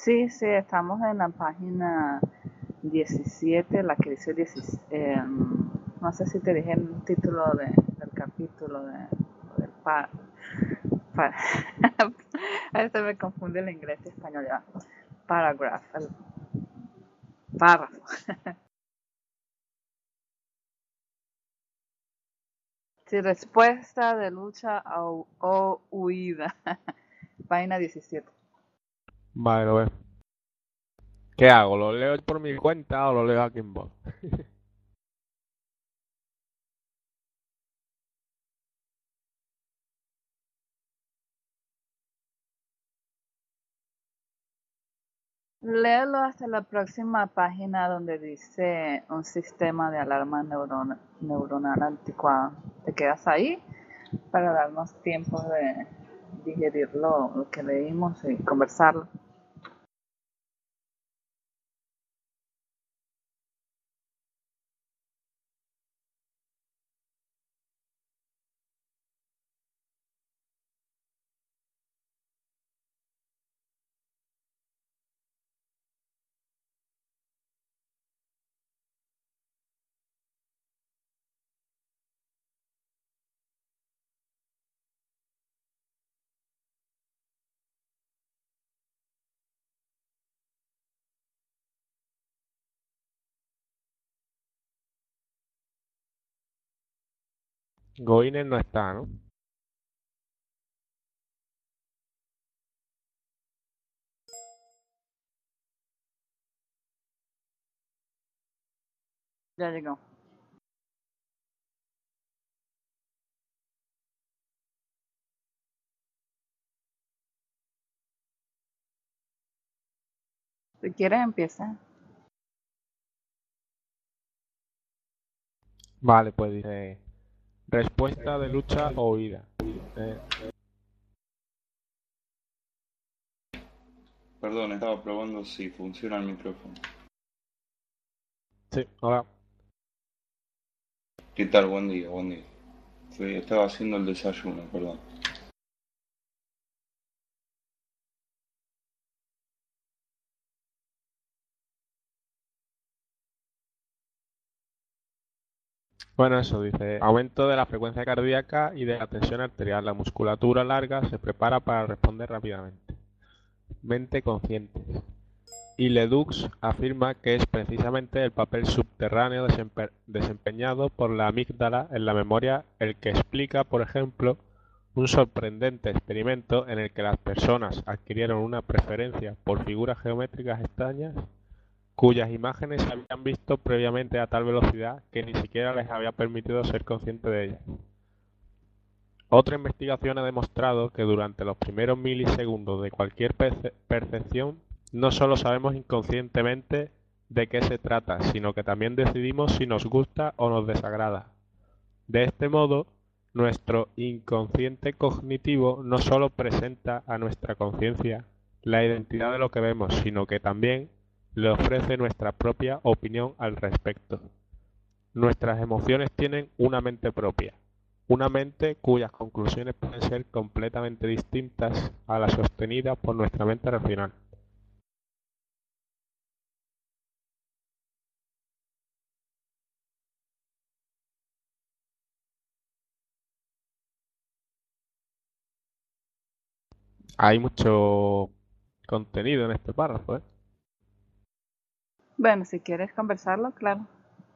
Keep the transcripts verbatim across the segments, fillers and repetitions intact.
Sí, sí, estamos en la página diecisiete, la que dice diecisiete. Eh, no sé si te dije el título de, del capítulo de, del par. par a veces me confunde el inglés y español ya. Paragraph, el párrafo. Sí, respuesta de lucha o, o huida. Página diecisiete. Vale, lo veo. ¿Qué hago? ¿Lo leo por mi cuenta o lo leo aquí en voz? Léelo hasta la próxima página donde dice un sistema de alarma neuron neuronal anticuado. Te quedas ahí para darnos tiempo de digerir lo, lo que leímos y conversarlo. Goiner no está, ¿no? Ya llegó. Si quieres empieza. Vale, pues dice respuesta de lucha o huida. Eh, Perdón, estaba probando si funciona el micrófono. sí, hola. ¿Qué tal? Buen día, buen día. Sí, estaba haciendo el desayuno, perdón. Bueno, eso dice aumento de la frecuencia cardíaca y de la tensión arterial. La musculatura larga se prepara para responder rápidamente. Mente consciente. Y Ledoux afirma que es precisamente el papel subterráneo desempe desempeñado por la amígdala en la memoria el que explica, por ejemplo, un sorprendente experimento en el que las personas adquirieron una preferencia por figuras geométricas extrañas cuyas imágenes se habían visto previamente a tal velocidad que ni siquiera les había permitido ser conscientes de ellas. Otra investigación ha demostrado que durante los primeros milisegundos de cualquier perce percepción no solo sabemos inconscientemente de qué se trata, sino que también decidimos si nos gusta o nos desagrada. De este modo, nuestro inconsciente cognitivo no solo presenta a nuestra conciencia la identidad de lo que vemos, sino que también le ofrece nuestra propia opinión al respecto. Nuestras emociones tienen una mente propia, una mente cuyas conclusiones pueden ser completamente distintas a las sostenidas por nuestra mente racional. Hay mucho contenido en este párrafo, ¿eh? Bueno, si quieres conversarlo, claro.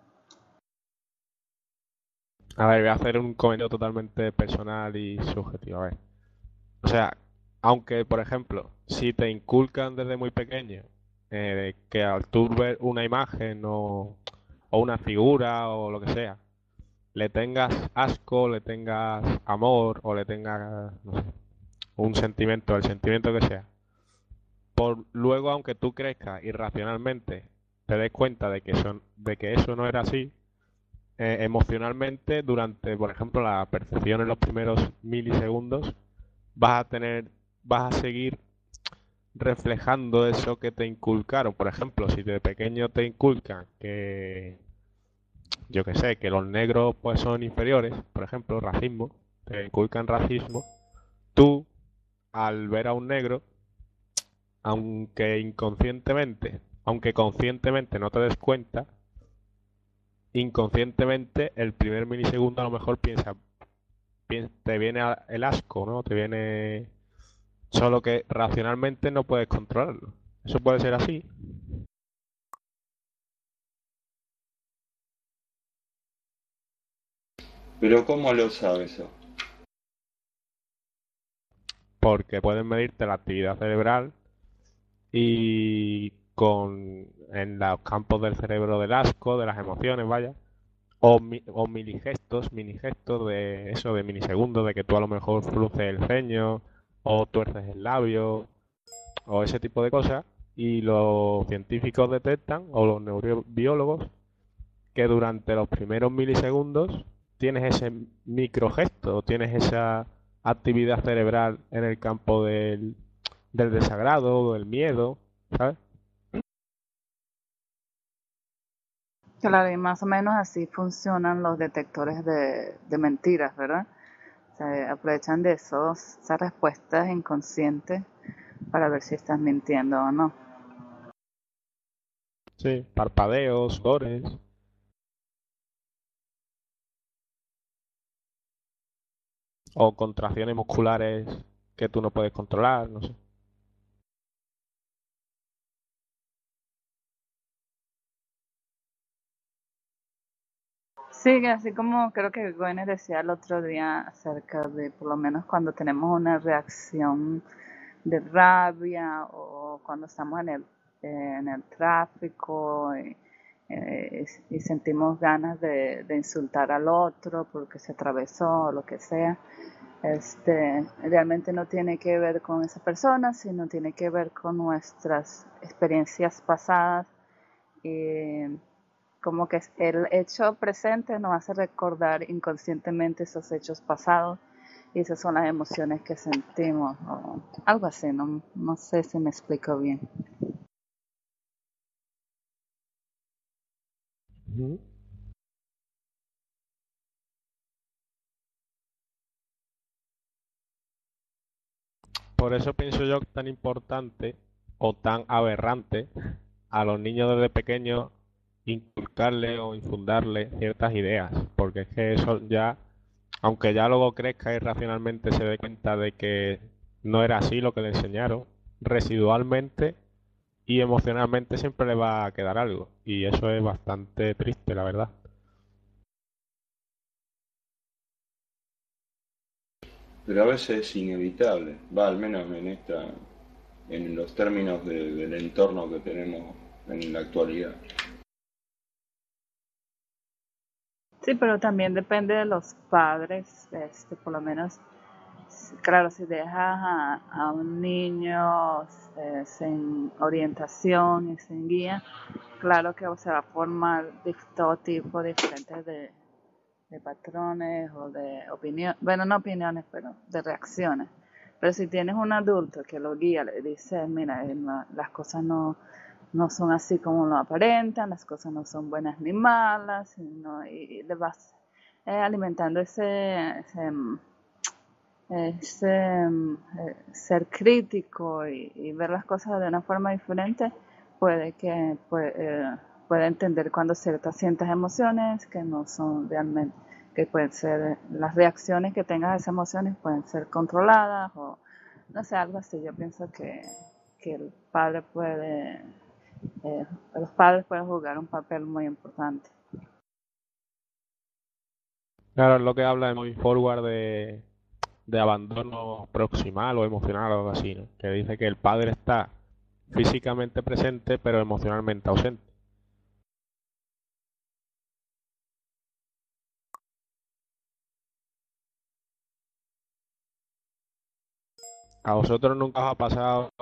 A ver, voy a hacer un comentario totalmente personal y subjetivo. A ver. O sea, aunque, por ejemplo, si te inculcan desde muy pequeño eh, que al tú ver una imagen o, o una figura o lo que sea, le tengas asco, le tengas amor o le tengas, no sé, un sentimiento, el sentimiento que sea, por luego, aunque tú crezcas irracionalmente, te des cuenta de que, son, de que eso no era así, eh, emocionalmente, durante, por ejemplo, la percepción en los primeros milisegundos, vas a tener, vas a seguir reflejando eso que te inculcaron. Por ejemplo, si de pequeño te inculcan que, yo que sé, que los negros pues son inferiores, por ejemplo, racismo, te inculcan racismo, tú al ver a un negro aunque inconscientemente, aunque conscientemente no te des cuenta, inconscientemente el primer milisegundo a lo mejor piensa, pien- te viene a- el asco, ¿no? Te viene... Solo que racionalmente no puedes controlarlo. Eso puede ser así, Pero ¿cómo lo sabe eso? porque puedes medirte la actividad cerebral y con en los campos del cerebro del asco, de las emociones, vaya, o, mi- o miligestos, minigestos de eso, de minisegundos, de que tú a lo mejor frunces el ceño o tuerces el labio o ese tipo de cosas, y los científicos detectan, o los neurobiólogos, que durante los primeros milisegundos tienes ese microgesto, tienes esa actividad cerebral en el campo del, del desagrado, del miedo, ¿sabes? Claro, y más o menos así funcionan los detectores de, de mentiras, ¿verdad? Se aprovechan de esos, esas respuestas inconscientes para ver si estás mintiendo o no. Sí, parpadeos, sudores, o contracciones musculares que tú no puedes controlar, no sé. Sí, así como creo que Gwyneth decía el otro día acerca de por lo menos cuando tenemos una reacción de rabia o cuando estamos en el, eh, en el tráfico y, eh, y sentimos ganas de, de insultar al otro porque se atravesó o lo que sea, este, realmente no tiene que ver con esa persona, sino tiene que ver con nuestras experiencias pasadas y como que el hecho presente nos hace recordar inconscientemente esos hechos pasados y esas son las emociones que sentimos o algo así, no, no sé si me explico bien. Ujú. Por eso pienso yo que es tan importante o tan aberrante a los niños desde pequeños inculcarle o infundarle ciertas ideas, porque es que eso ya, aunque ya luego crezca y racionalmente se dé cuenta de que no era así lo que le enseñaron, residualmente y emocionalmente siempre le va a quedar algo, y eso es bastante triste, la verdad. Pero a veces es inevitable, va al menos en esta, en los términos de- del entorno que tenemos en la actualidad. Sí, pero también depende de los padres, este, por lo menos, claro, si dejas a, a un niño eh, sin orientación y sin guía, claro que se va a formar todo tipo diferentes de, de patrones o de opiniones, bueno, no opiniones, pero de reacciones. Pero si tienes un adulto que lo guía, le dice, mira, eh, no, las cosas no, no son así como lo aparentan, las cosas no son buenas ni malas, sino, y, y le vas eh, alimentando ese, ese, ese eh, ser crítico y, y, ver las cosas de una forma diferente, puede que puede, eh, pueda entender cuando ciertas, ciertas emociones que no son realmente, que pueden ser, las reacciones que tengas a esas emociones pueden ser controladas o no sé, algo así. Yo pienso que, que el padre puede, eh, los padres pueden jugar un papel muy importante. Claro, es lo que habla de Moving Forward de, de abandono proximal o emocional o algo así, ¿no? Que dice que el padre está físicamente presente pero emocionalmente ausente. ¿A vosotros nunca os ha pasado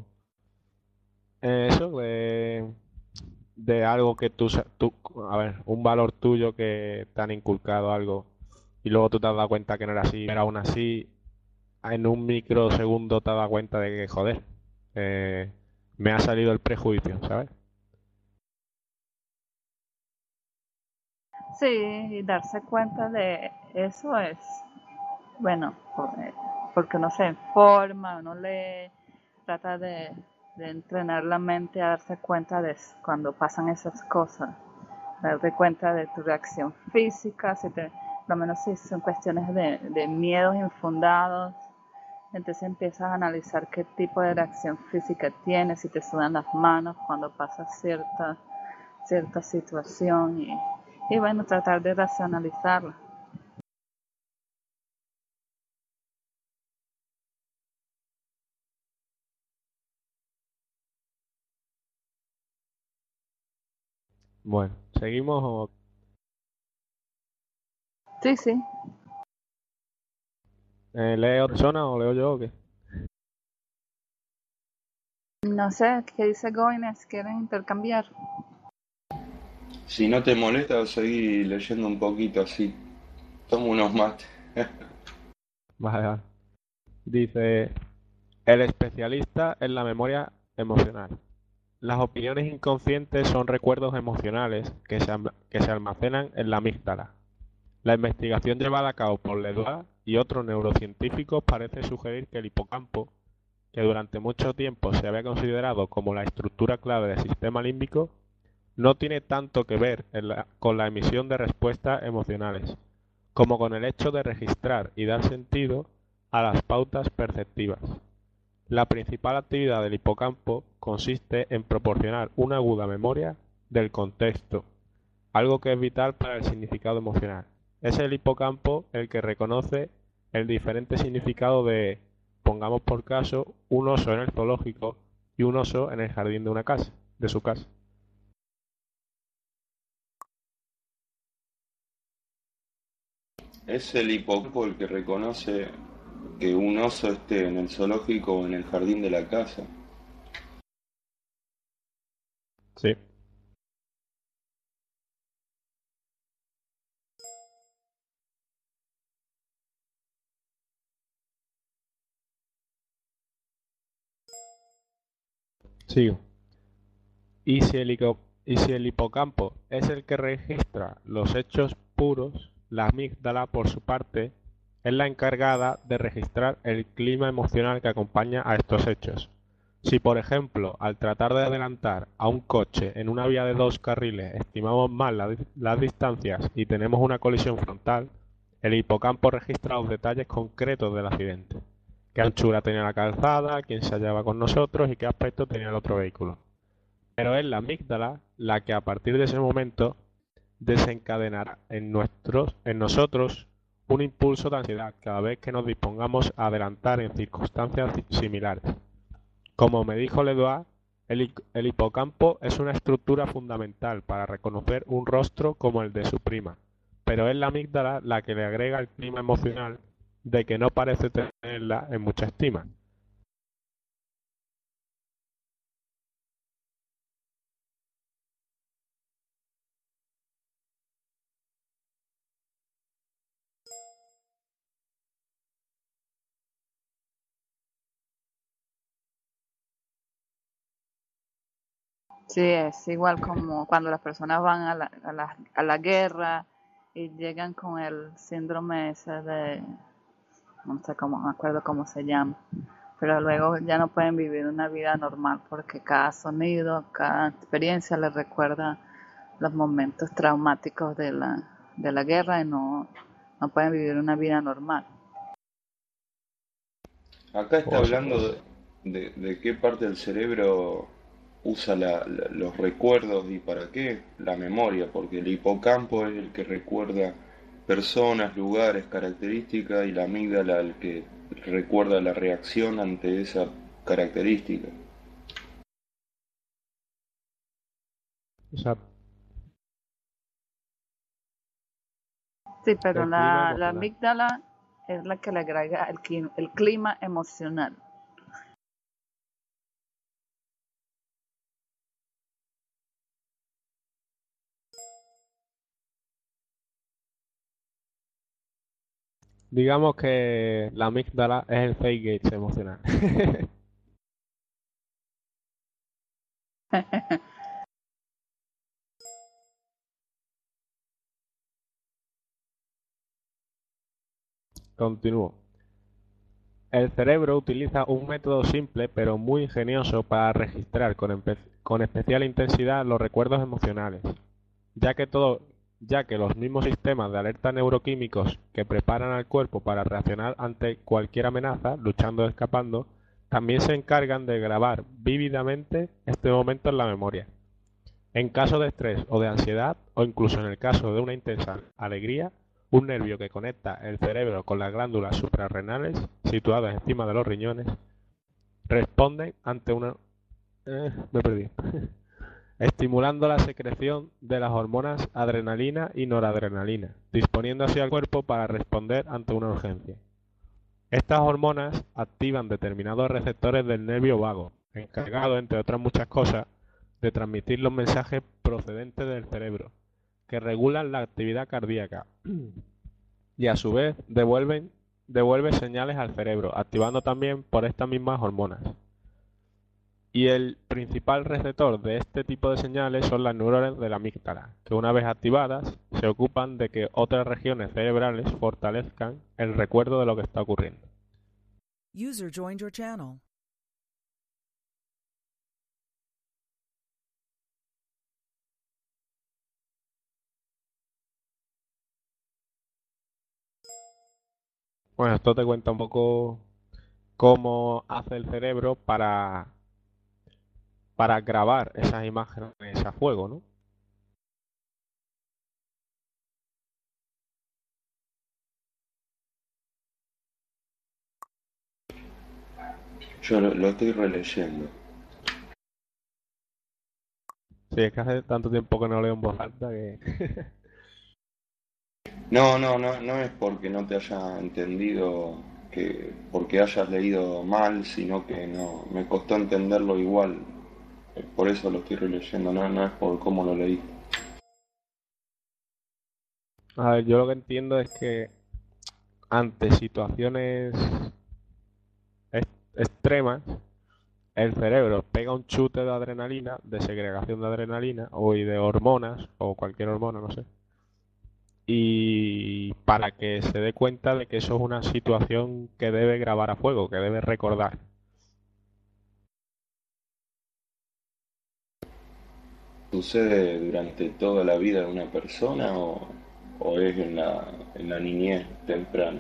eh, eso de, de algo que tú, sa- tú, a ver, un valor tuyo que te han inculcado algo y luego tú te has dado cuenta que no era así, pero aún así en un microsegundo te has dado cuenta de que, joder, eh, me ha salido el prejuicio, ¿sabes? Sí, y darse cuenta de eso es, bueno, por- eh, porque uno se informa, uno lee, trata de, de entrenar la mente a darse cuenta de cuando pasan esas cosas, darte cuenta de tu reacción física, si te, por lo menos si son cuestiones de, de miedos infundados, entonces empiezas a analizar qué tipo de reacción física tienes, si te sudan las manos cuando pasa cierta, cierta situación y, y bueno, tratar de racionalizarla. Bueno, ¿seguimos o Sí, sí. eh, lee otra persona o leo yo o qué? No sé, ¿qué dice Goines? ¿Quieren intercambiar? Si no te molesta, seguí leyendo un poquito así. Tomo unos mates. Vale, vale. Dice, el especialista en la memoria emocional. Las opiniones inconscientes son recuerdos emocionales que se, que se almacenan en la amígdala. La investigación llevada a cabo por Ledoux y otros neurocientíficos parece sugerir que el hipocampo, que durante mucho tiempo se había considerado como la estructura clave del sistema límbico, no tiene tanto que ver la, con la emisión de respuestas emocionales, como con el hecho de registrar y dar sentido a las pautas perceptivas. La principal actividad del hipocampo consiste en proporcionar una aguda memoria del contexto, algo que es vital para el significado emocional. Es el hipocampo el que reconoce el diferente significado de, pongamos por caso, un oso en el zoológico y un oso en el jardín de una casa, de su casa. Es el hipocampo el que reconoce que un oso esté en el zoológico o en el jardín de la casa. Sí. Sigo. Y si el, y si el hipocampo es el que registra los hechos puros, la amígdala, por su parte, es la encargada de registrar el clima emocional que acompaña a estos hechos. Si, por ejemplo, al tratar de adelantar a un coche en una vía de dos carriles estimamos mal la, las distancias y tenemos una colisión frontal, el hipocampo registra los detalles concretos del accidente. Qué anchura tenía la calzada, quién se hallaba con nosotros y qué aspecto tenía el otro vehículo. Pero es la amígdala la que a partir de ese momento desencadenará en, nuestros, en nosotros un impulso de ansiedad cada vez que nos dispongamos a adelantar en circunstancias similares. Como me dijo Ledoux, el, el hipocampo es una estructura fundamental para reconocer un rostro como el de su prima, pero es la amígdala la que le agrega el clima emocional de que no parece tenerla en mucha estima. Sí, es igual como cuando las personas van a la, a la, a la guerra y llegan con el síndrome ese de, no sé cómo, no me acuerdo cómo se llama, pero luego ya no pueden vivir una vida normal porque cada sonido, cada experiencia les recuerda los momentos traumáticos de la, de la guerra y no, no pueden vivir una vida normal. Acá está O eso puede hablando ser. de, de- de qué parte del cerebro usa la- la- los recuerdos y para qué la memoria, porque el hipocampo es el que recuerda personas, lugares, características y la amígdala el que recuerda la reacción ante esa característica. O sea, Sí, pero el clima la, la emocional. amígdala es la que le agrega el, el clima emocional. Digamos que la amígdala es el fake Gates emocional. Continúo. El cerebro utiliza un método simple pero muy ingenioso para registrar con, empe- con especial intensidad los recuerdos emocionales, ya que todo, ya que los mismos sistemas de alerta neuroquímicos que preparan al cuerpo para reaccionar ante cualquier amenaza, luchando o escapando, también se encargan de grabar vívidamente este momento en la memoria. En caso de estrés o de ansiedad, o incluso en el caso de una intensa alegría, un nervio que conecta el cerebro con las glándulas suprarrenales, situadas encima de los riñones, responde ante una... eh, me perdí. estimulando la secreción de las hormonas adrenalina y noradrenalina, disponiendo así al cuerpo para responder ante una urgencia. Estas hormonas activan determinados receptores del nervio vago, encargado, entre otras muchas cosas, de transmitir los mensajes procedentes del cerebro, que regulan la actividad cardíaca y a su vez devuelven devuelve señales al cerebro, activando también por estas mismas hormonas. Y el principal receptor de este tipo de señales son las neuronas de la amígdala, que una vez activadas se ocupan de que otras regiones cerebrales fortalezcan el recuerdo de lo que está ocurriendo. User joined your channel. Bueno, esto te cuenta un poco cómo hace el cerebro para, para grabar esas imágenes a fuego, ¿no? Yo lo, lo estoy releyendo. Sí, es que hace tanto tiempo que no leo en voz alta que... No, no, no, no es porque no te haya entendido, que porque hayas leído mal, sino que no, me costó entenderlo igual. Eh, Por eso lo estoy releyendo, no, no es por cómo lo leí. A ver, yo lo que entiendo es que ante situaciones ex- extremas, el cerebro pega un chute de adrenalina, de segregación de adrenalina o y de hormonas, o cualquier hormona, no sé, y para que se dé cuenta de que eso es una situación que debe grabar a fuego, que debe recordar. ¿Sucede durante toda la vida de una persona o, o es en la, en la niñez temprana?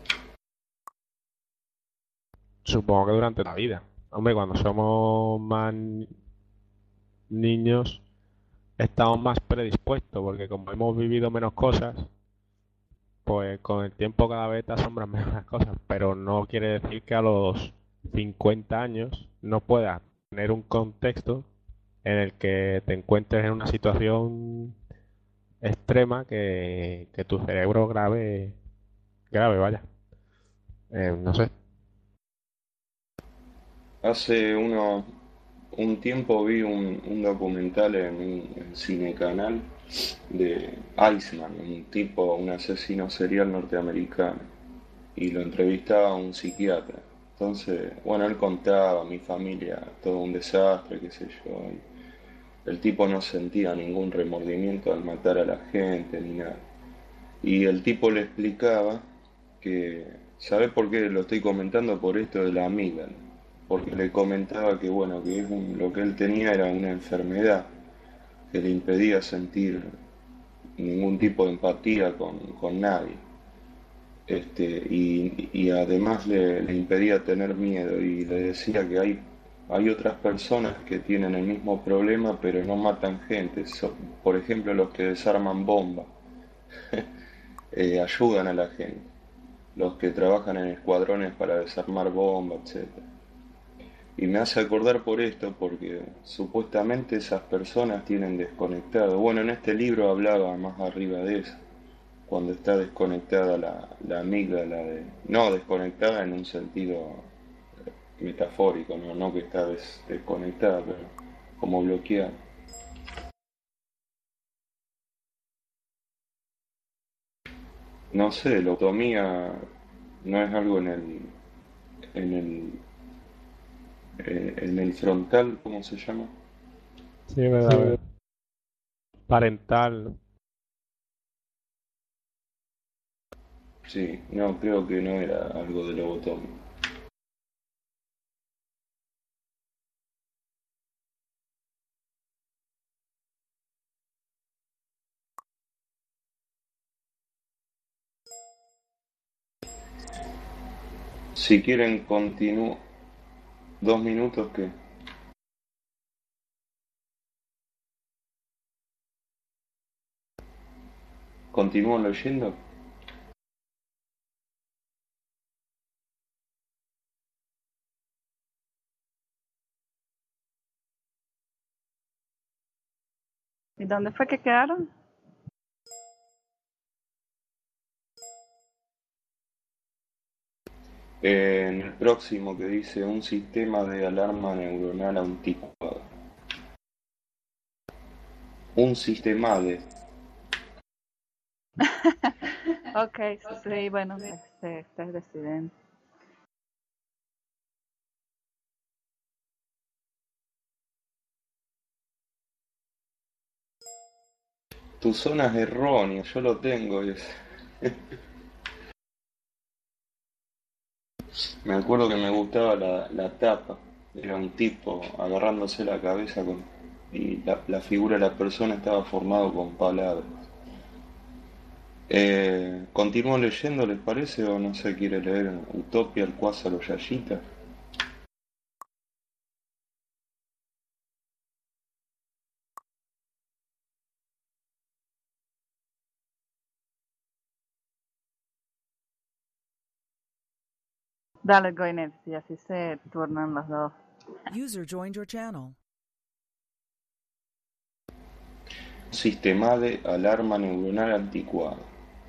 Supongo que durante la vida. Hombre, cuando somos más ni- niños estamos más predispuestos, porque como hemos vivido menos cosas, pues con el tiempo cada vez te asombran menos las cosas, pero no quiere decir que a los cincuenta años no puedas tener un contexto en el que te encuentres en una situación extrema que, que tu cerebro grave, grave, vaya. Eh, no sé. Hace uno, un tiempo vi un, un documental en un en Cinecanal de Iceman, un tipo, un asesino serial norteamericano, y lo entrevistaba un psiquiatra. Entonces, bueno, él contaba, mi familia, todo un desastre, qué sé yo. Y el tipo no sentía ningún remordimiento al matar a la gente ni nada. Y el tipo le explicaba que, ¿sabe por qué lo estoy comentando? Por esto de la amígdala. Porque le comentaba que, bueno, que es un- lo que él tenía era una enfermedad que le impedía sentir ningún tipo de empatía con, con nadie. Este, y, y además le, le impedía tener miedo y le decía que hay, hay otras personas que tienen el mismo problema pero no matan gente. So- por ejemplo, los que desarman bombas, eh, ayudan a la gente, los que trabajan en escuadrones para desarmar bombas, etcétera. Y me hace acordar por esto, porque supuestamente esas personas tienen desconectado. Bueno, en este libro hablaba más arriba de eso, cuando está desconectada la, la amígdala, de, no desconectada en un sentido metafórico, no, no que está des- desconectada, pero como bloqueada. No sé, la lobotomía no es algo en el, en el, eh, en el frontal, ¿cómo se llama? Sí, verdad, verdad. Parental. Sí, no, creo que no era algo de lobotomía. Si quieren continúo dos minutos que continúo leyendo. ¿Y dónde fue que quedaron? En el próximo que dice un sistema de alarma neuronal anticuado. Un sistema de... Ok, sí, sí, bueno, este, este es Resident. Tu zona es errónea, yo lo tengo. Es... me acuerdo que me gustaba la, la tapa. Era un tipo agarrándose la cabeza con... y la, la figura de la persona estaba formado con palabras. Eh, ¿Continúo leyendo, les parece? ¿O no se quiere leer Utopia, el Cuásaro Yayita? Dale, Goinet, y así se turnan los dos. User joined your channel. Sistema de alarma neuronal anticuado.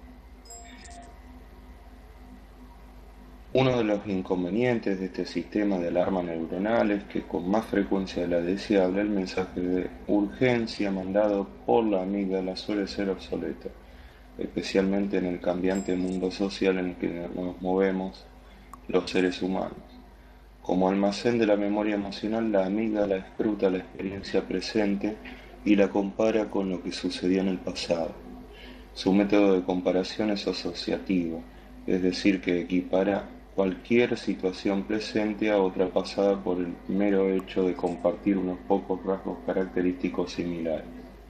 Uno de los inconvenientes de este sistema de alarma neuronal es que con más frecuencia de la deseable el mensaje de urgencia mandado por la amígdala suele ser obsoleto, especialmente en el cambiante mundo social en el que nos movemos los seres humanos. Como almacén de la memoria emocional, la amígdala escruta la experiencia presente y la compara con lo que sucedió en el pasado. Su método de comparación es asociativo, es decir, que equipara cualquier situación presente a otra pasada por el mero hecho de compartir unos pocos rasgos característicos similares.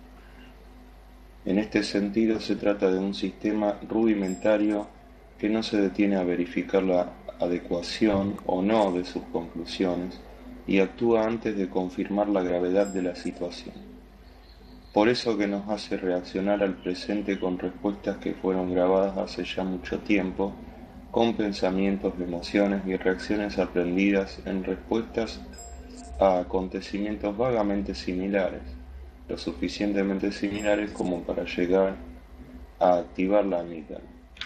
En este sentido, se trata de un sistema rudimentario que no se detiene a verificar la adecuación o no de sus conclusiones y actúa antes de confirmar la gravedad de la situación. Por eso que nos hace reaccionar al presente con respuestas que fueron grabadas hace ya mucho tiempo, con pensamientos, emociones y reacciones aprendidas en respuestas a acontecimientos vagamente similares, lo suficientemente similares como para llegar a activar la amígdala.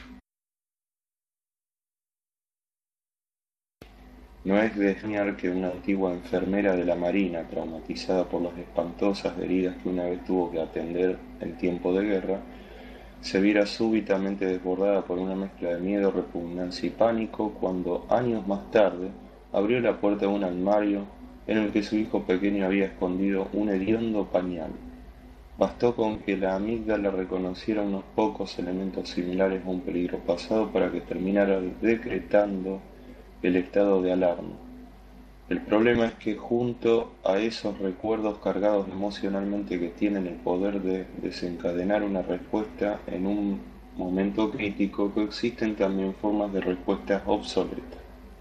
No es de extrañar que una antigua enfermera de la Marina, traumatizada por las espantosas heridas que una vez tuvo que atender en tiempo de guerra, se viera súbitamente desbordada por una mezcla de miedo, repugnancia y pánico cuando, años más tarde, abrió la puerta de un armario en el que su hijo pequeño había escondido un hediondo pañal. Bastó con que la amígdala reconociera unos pocos elementos similares a un peligro pasado para que terminara decretando el estado de alarma. El problema es que junto a esos recuerdos cargados emocionalmente que tienen el poder de desencadenar una respuesta en un momento crítico, coexisten también formas de respuestas obsoletas.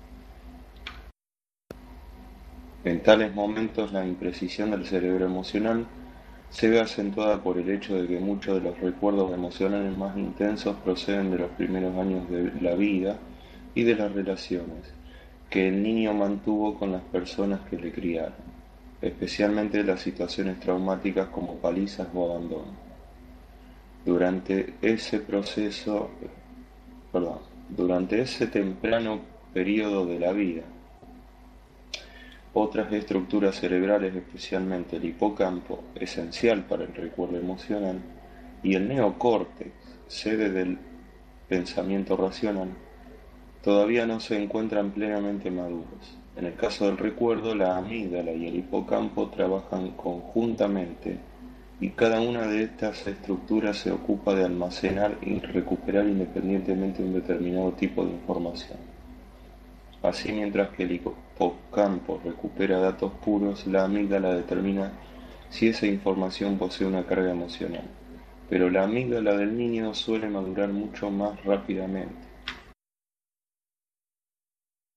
En tales momentos la imprecisión del cerebro emocional se ve acentuada por el hecho de que muchos de los recuerdos emocionales más intensos proceden de los primeros años de la vida y de las relaciones que el niño mantuvo con las personas que le criaron, especialmente las situaciones traumáticas como palizas o abandono. Durante ese proceso, perdón, durante ese temprano periodo de la vida, otras estructuras cerebrales, especialmente el hipocampo, esencial para el recuerdo emocional, y el neocórtex, sede del pensamiento racional, todavía no se encuentran plenamente maduros. En el caso del recuerdo, la amígdala y el hipocampo trabajan conjuntamente y cada una de estas estructuras se ocupa de almacenar y recuperar independientemente un determinado tipo de información. Así, mientras que el hipocampo recupera datos puros, la amígdala determina si esa información posee una carga emocional. Pero la amígdala del niño suele madurar mucho más rápidamente.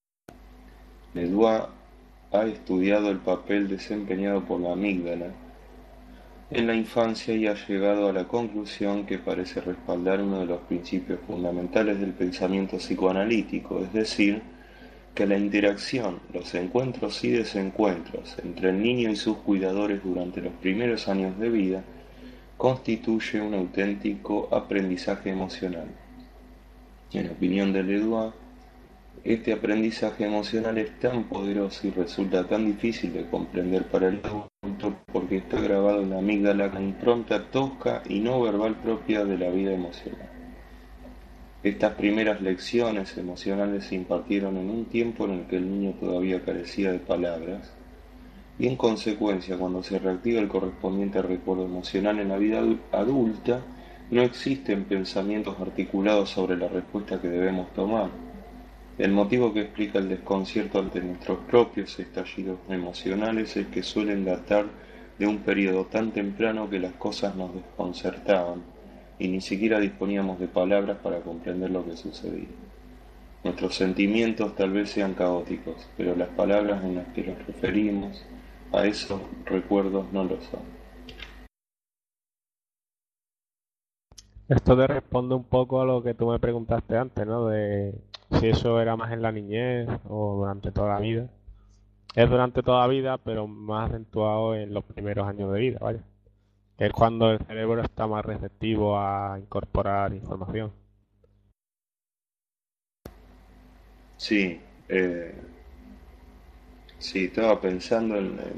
Ledoux ha estudiado el papel desempeñado por la amígdala en la infancia y ha llegado a la conclusión que parece respaldar uno de los principios fundamentales del pensamiento psicoanalítico, es decir, que la interacción, los encuentros y desencuentros entre el niño y sus cuidadores durante los primeros años de vida constituye un auténtico aprendizaje emocional. En opinión de Ledoux, este aprendizaje emocional es tan poderoso y resulta tan difícil de comprender para el adulto porque está grabado en la amígdala con impronta tosca y no verbal propia de la vida emocional. Estas primeras lecciones emocionales se impartieron en un tiempo en el que el niño todavía carecía de palabras y en consecuencia cuando se reactiva el correspondiente recuerdo emocional en la vida adulta no existen pensamientos articulados sobre la respuesta que debemos tomar. El motivo que explica el desconcierto ante nuestros propios estallidos emocionales es que suelen datar de un periodo tan temprano que las cosas nos desconcertaban y ni siquiera disponíamos de palabras para comprender lo que sucedía. Nuestros sentimientos tal vez sean caóticos, pero las palabras en las que los referimos a esos recuerdos no lo son. Esto te responde un poco a lo que tú me preguntaste antes, ¿no? De si eso era más en la niñez o durante toda la vida. Es durante toda la vida, pero más acentuado en los primeros años de vida, ¿vale? Que es cuando el cerebro está más receptivo a incorporar información. Sí, eh, sí, estaba pensando en, en,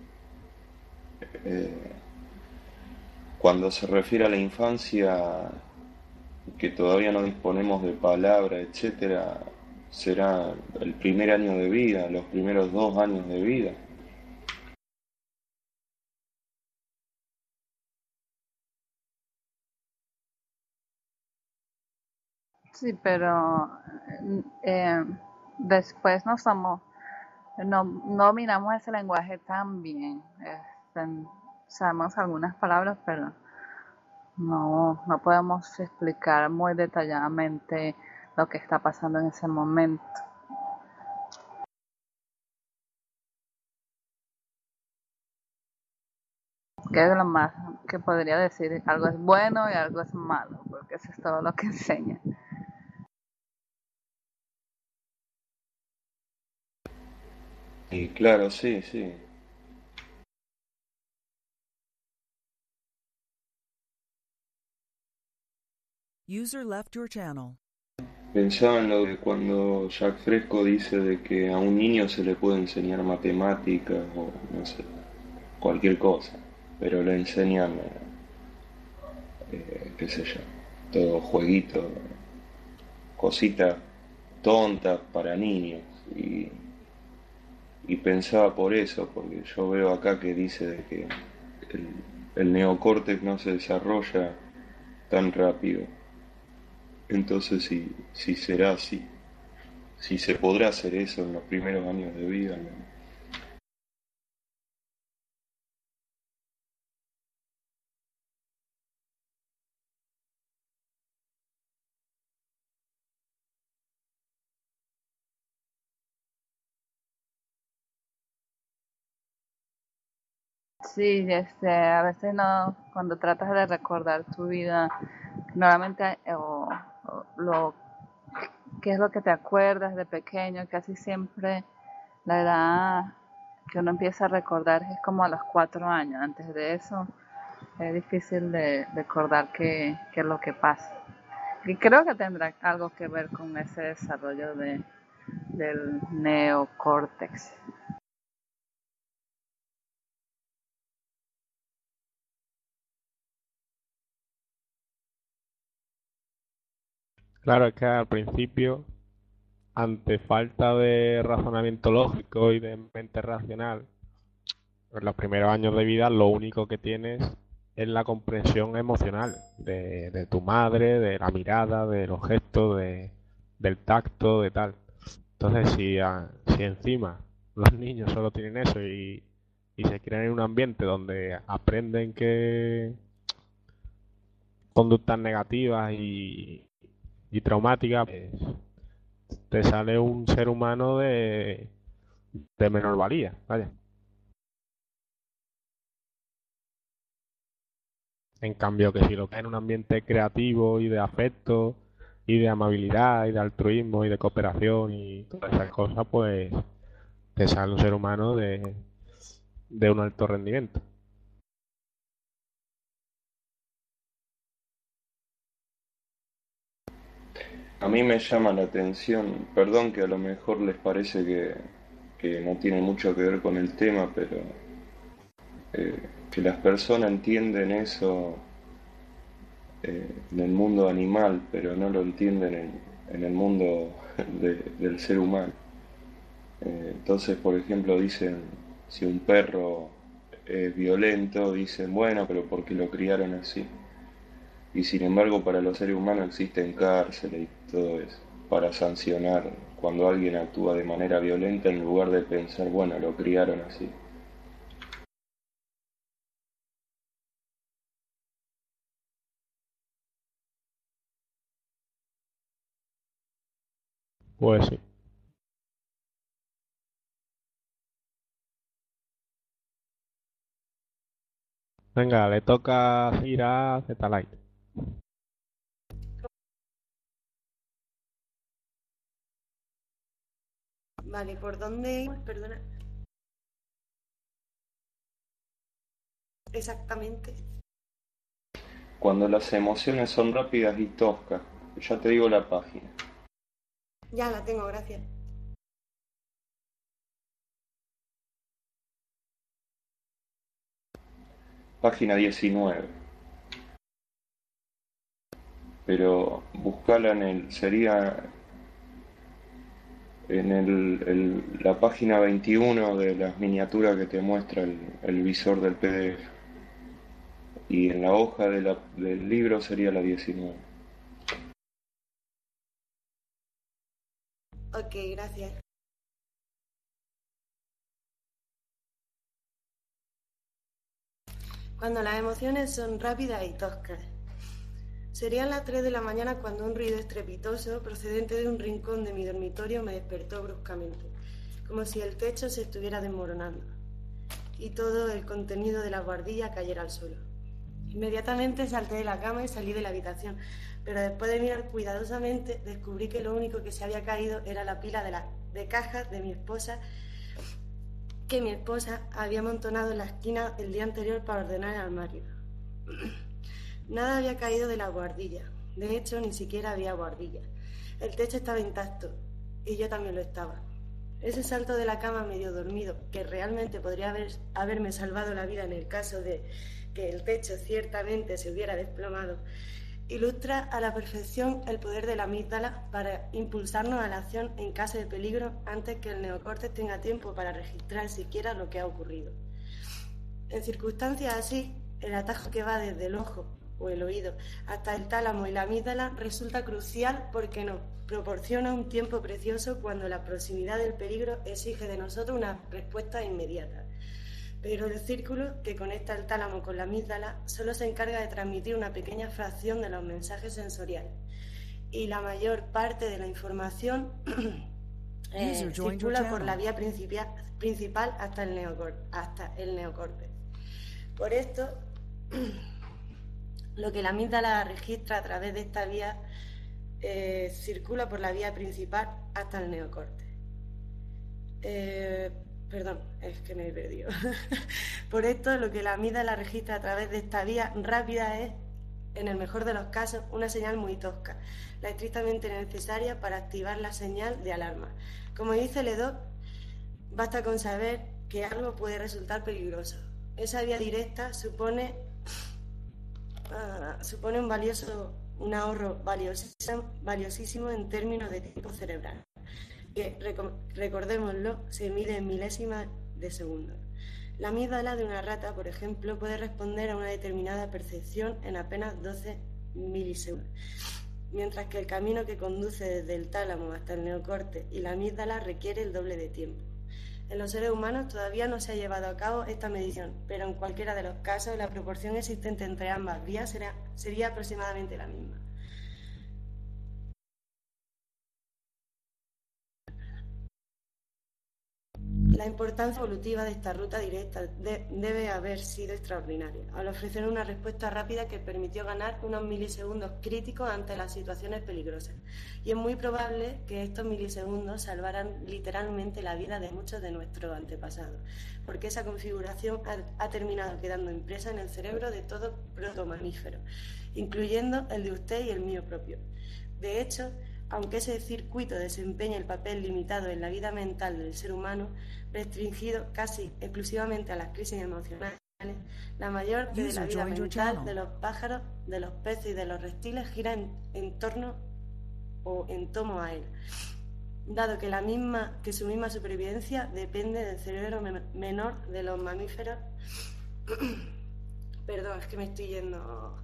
eh, cuando se refiere a la infancia, que todavía no disponemos de palabra, etcétera, será el primer año de vida, los primeros dos años de vida. Sí, pero eh, después no somos, no, no miramos ese lenguaje tan bien. Este, sabemos algunas palabras, pero no, no podemos explicar muy detalladamente lo que está pasando en ese momento. Que es lo más que podría decir, algo es bueno y algo es malo, porque eso es todo lo que enseña. Y claro, sí, sí. User left your channel. Pensaba en lo de cuando Jack Fresco dice de que a un niño se le puede enseñar matemáticas o no sé, cualquier cosa, pero le enseñan, eh, qué sé yo, todo jueguito, cositas tontas para niños. Y, y pensaba por eso, porque yo veo acá que dice de que el, el neocórtex no se desarrolla tan rápido. Entonces, si, si será así, si se podrá hacer eso en los primeros años de vida, ¿no? Sí, este, a veces no, cuando tratas de recordar tu vida, normalmente eh, o, o lo qué es lo que te acuerdas de pequeño, casi siempre la edad que uno empieza a recordar es como a los cuatro años. Antes de eso es difícil de recordar qué, qué es lo que pasa. Y creo que tendrá algo que ver con ese desarrollo de, del neocórtex. Claro, es que al principio, ante falta de razonamiento lógico y de mente racional, en los primeros años de vida lo único que tienes es la comprensión emocional de, de tu madre, de la mirada, de los gestos, de, del tacto, de tal. Entonces, si, a- si encima los niños solo tienen eso y, y se crían en un ambiente donde aprenden que conductas negativas y, y traumáticas, pues te sale un ser humano de, de menor valía, vaya. En cambio, que si lo que es en un ambiente creativo y de afecto y de amabilidad y de altruismo y de cooperación y todas esas cosas, pues te sale un ser humano de, de un alto rendimiento. A mí me llama la atención, perdón que a lo mejor les parece que, que no tiene mucho que ver con el tema, pero eh, que las personas entienden eso eh, en el mundo animal, pero no lo entienden en, en el mundo de, del ser humano. Eh, entonces, por ejemplo, dicen, si un perro es violento, dicen, bueno, pero porque lo criaron así. Y sin embargo, para los seres humanos existen cárceles y todo eso, para sancionar cuando alguien actúa de manera violenta en lugar de pensar, bueno, lo criaron así. Pues sí. Venga, le toca ir a Z-Light. Vale, ¿por dónde íbamos? Perdona. Exactamente. Cuando las emociones son rápidas y toscas, ya te digo la página. Ya la tengo, gracias. Página diecinueve. Pero buscala en el, sería en el, el- la página veintiuno de las miniaturas que te muestra el, el visor del P D F. Y en la hoja de la- del libro sería la diecinueve. Ok, gracias. Cuando las emociones son rápidas y toscas. Serían las tres de la mañana cuando un ruido estrepitoso procedente de un rincón de mi dormitorio me despertó bruscamente, como si el techo se estuviera desmoronando y todo el contenido de la guardilla cayera al suelo. Inmediatamente salté de la cama y salí de la habitación, pero después de mirar cuidadosamente descubrí que lo único que se había caído era la pila de, la, de cajas de mi esposa que mi esposa había amontonado en la esquina el día anterior para ordenar el armario. Nada había caído de la guardilla. De hecho, ni siquiera había guardilla. El techo estaba intacto y yo también lo estaba. Ese salto de la cama medio dormido, que realmente podría haber, haberme salvado la vida en el caso de que el techo ciertamente se hubiera desplomado, ilustra a la perfección el poder de la amígdala para impulsarnos a la acción en caso de peligro antes que el neocórtex tenga tiempo para registrar siquiera lo que ha ocurrido. En circunstancias así, el atajo que va desde el ojo o el oído hasta el tálamo y la amígdala resulta crucial porque nos proporciona un tiempo precioso cuando la proximidad del peligro exige de nosotros una respuesta inmediata. Pero el círculo que conecta el tálamo con la amígdala solo se encarga de transmitir una pequeña fracción de los mensajes sensoriales y la mayor parte de la información eh, circula por la vía principal hasta el, neocor- hasta el neocórtex. Por esto, lo que la amígdala registra a través de esta vía eh, circula por la vía principal hasta el neocórtex. Eh, perdón, es que me he perdido. Por esto, lo que la amígdala registra a través de esta vía rápida es, en el mejor de los casos, una señal muy tosca, la estrictamente necesaria para activar la señal de alarma. Como dice Ledoux, basta con saber que algo puede resultar peligroso. Esa vía directa supone, uh, supone un valioso, un ahorro valiosísimo, valiosísimo en términos de tiempo cerebral, que, recordémoslo, se mide en milésimas de segundo. La amígdala de una rata, por ejemplo, puede responder a una determinada percepción en apenas doce milisegundos, mientras que el camino que conduce desde el tálamo hasta el neocórtex y la amígdala requiere el doble de tiempo. En los seres humanos todavía no se ha llevado a cabo esta medición, pero en cualquiera de los casos la proporción existente entre ambas vías será, sería aproximadamente la misma. La importancia evolutiva de esta ruta directa de, debe haber sido extraordinaria, al ofrecer una respuesta rápida que permitió ganar unos milisegundos críticos ante las situaciones peligrosas. Y es muy probable que estos milisegundos salvaran literalmente la vida de muchos de nuestros antepasados, porque esa configuración ha, ha terminado quedando impresa en el cerebro de todo protomamífero, incluyendo el de usted y el mío propio. De hecho, aunque ese circuito desempeña el papel limitado en la vida mental del ser humano, restringido casi exclusivamente a las crisis emocionales, la mayor parte de la vida mental de los pájaros, de los peces y de los reptiles gira en, en torno o en torno a él, dado que, la misma, que su misma supervivencia depende del cerebro menor de los mamíferos. Perdón, es que me estoy yendo...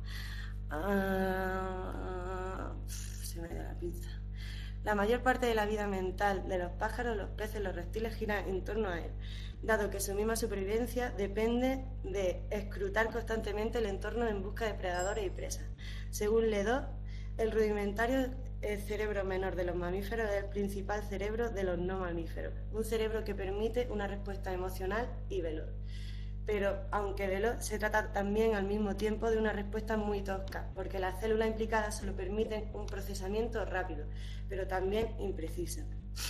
Uh... se me da la pinza. La mayor parte de la vida mental de los pájaros, los peces, los reptiles gira en torno a él, dado que su misma supervivencia depende de escrutar constantemente el entorno en busca de predadores y presas. Según Ledoux, el rudimentario el cerebro menor de los mamíferos es el principal cerebro de los no mamíferos, un cerebro que permite una respuesta emocional y veloz. Pero, aunque veloz, se trata también al mismo tiempo de una respuesta muy tosca, porque las células implicadas solo permiten un procesamiento rápido, pero también impreciso.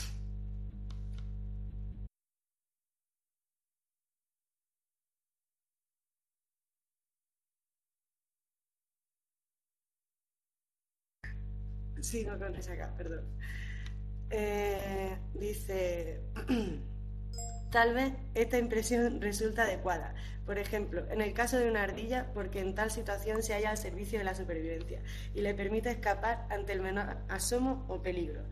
Sigo con resaca, perdón. Eh, dice... Tal vez esta impresión resulta adecuada, por ejemplo, en el caso de una ardilla, porque en tal situación se halla al servicio de la supervivencia y le permite escapar ante el menor asomo o peligro.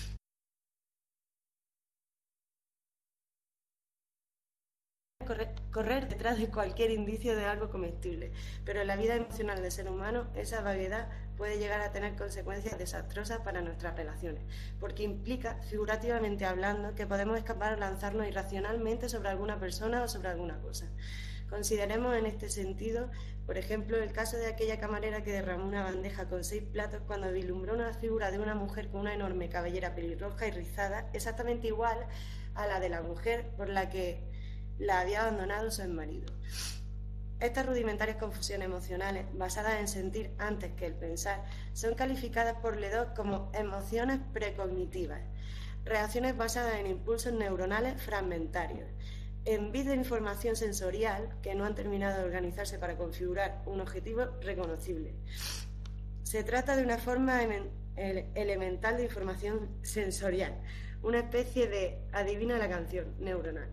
Correr, correr detrás de cualquier indicio de algo comestible, pero en la vida emocional del ser humano esa vaguedad puede llegar a tener consecuencias desastrosas para nuestras relaciones, porque implica, figurativamente hablando, que podemos escapar o lanzarnos irracionalmente sobre alguna persona o sobre alguna cosa. Consideremos en este sentido, por ejemplo, el caso de aquella camarera que derramó una bandeja con seis platos cuando vislumbró una figura de una mujer con una enorme cabellera pelirroja y rizada, exactamente igual a la de la mujer por la que la había abandonado su marido. Estas rudimentarias confusiones emocionales, basadas en sentir antes que el pensar, son calificadas por Ledoux como emociones precognitivas, reacciones basadas en impulsos neuronales fragmentarios, en bits de información sensorial que no han terminado de organizarse para configurar un objetivo reconocible. Se trata de una forma elemental de información sensorial, una especie de adivina la canción neuronal.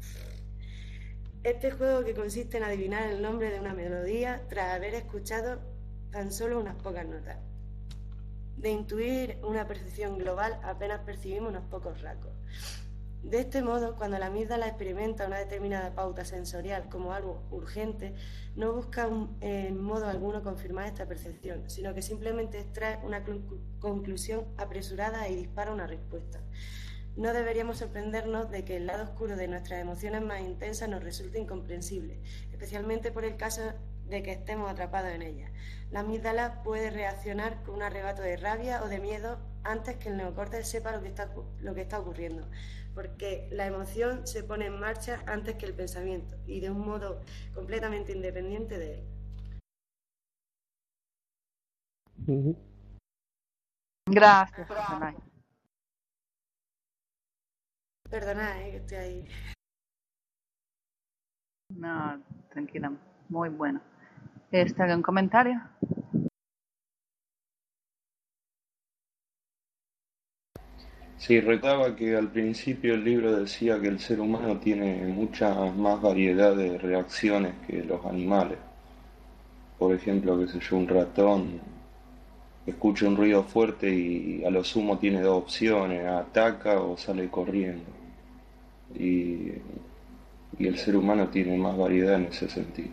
Este juego que consiste en adivinar el nombre de una melodía tras haber escuchado tan solo unas pocas notas. De intuir una percepción global apenas percibimos unos pocos rasgos. De este modo, cuando la amígdala experimenta una determinada pauta sensorial como algo urgente, no busca un, en modo alguno confirmar esta percepción, sino que simplemente extrae una conclusión apresurada y dispara una respuesta. No deberíamos sorprendernos de que el lado oscuro de nuestras emociones más intensas nos resulte incomprensible, especialmente por el caso de que estemos atrapados en ellas. La amígdala puede reaccionar con un arrebato de rabia o de miedo antes que el neocórtex sepa lo que está, lo que está ocurriendo, porque la emoción se pone en marcha antes que el pensamiento y de un modo completamente independiente de él. Ujú. Gracias, Nanay. Perdona, eh, que estoy ahí. No, tranquila, muy bueno. Este, ¿algún comentario? Sí, retaba que al principio el libro decía que el ser humano tiene mucha más variedad de reacciones que los animales. Por ejemplo, qué sé yo, un ratón escucha un ruido fuerte y a lo sumo tiene dos opciones, ataca o sale corriendo. Y, y el ser humano tiene más variedad en ese sentido.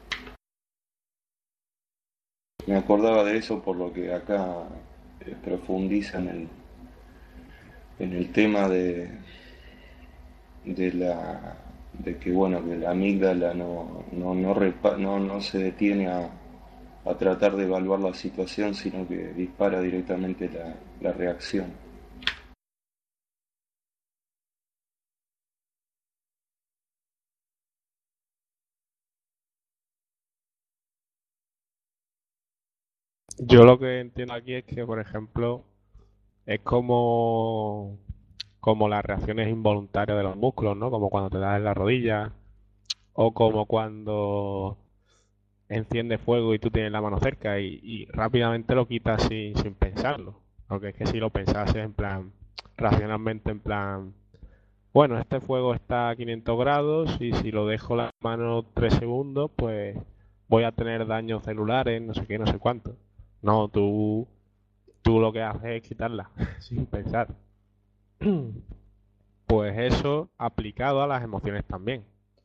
Me acordaba de eso por lo que acá eh, profundiza en el, en el tema de, de la de que bueno que la amígdala no, no, no, repa, no, no se detiene a, a tratar de evaluar la situación, sino que dispara directamente la, la reacción. Yo lo que entiendo aquí es que, por ejemplo, es como, como las reacciones involuntarias de los músculos, ¿no? Como cuando te das en la rodilla o como cuando enciende fuego y tú tienes la mano cerca y, y rápidamente lo quitas sin, sin pensarlo. Aunque es que si lo pensases en plan, racionalmente en plan, bueno, este fuego está a quinientos grados y si lo dejo la mano tres segundos, pues voy a tener daños celulares, no sé qué, no sé cuánto. No, tú, tú lo que haces es quitarla sin pensar. Pues eso aplicado a las emociones también.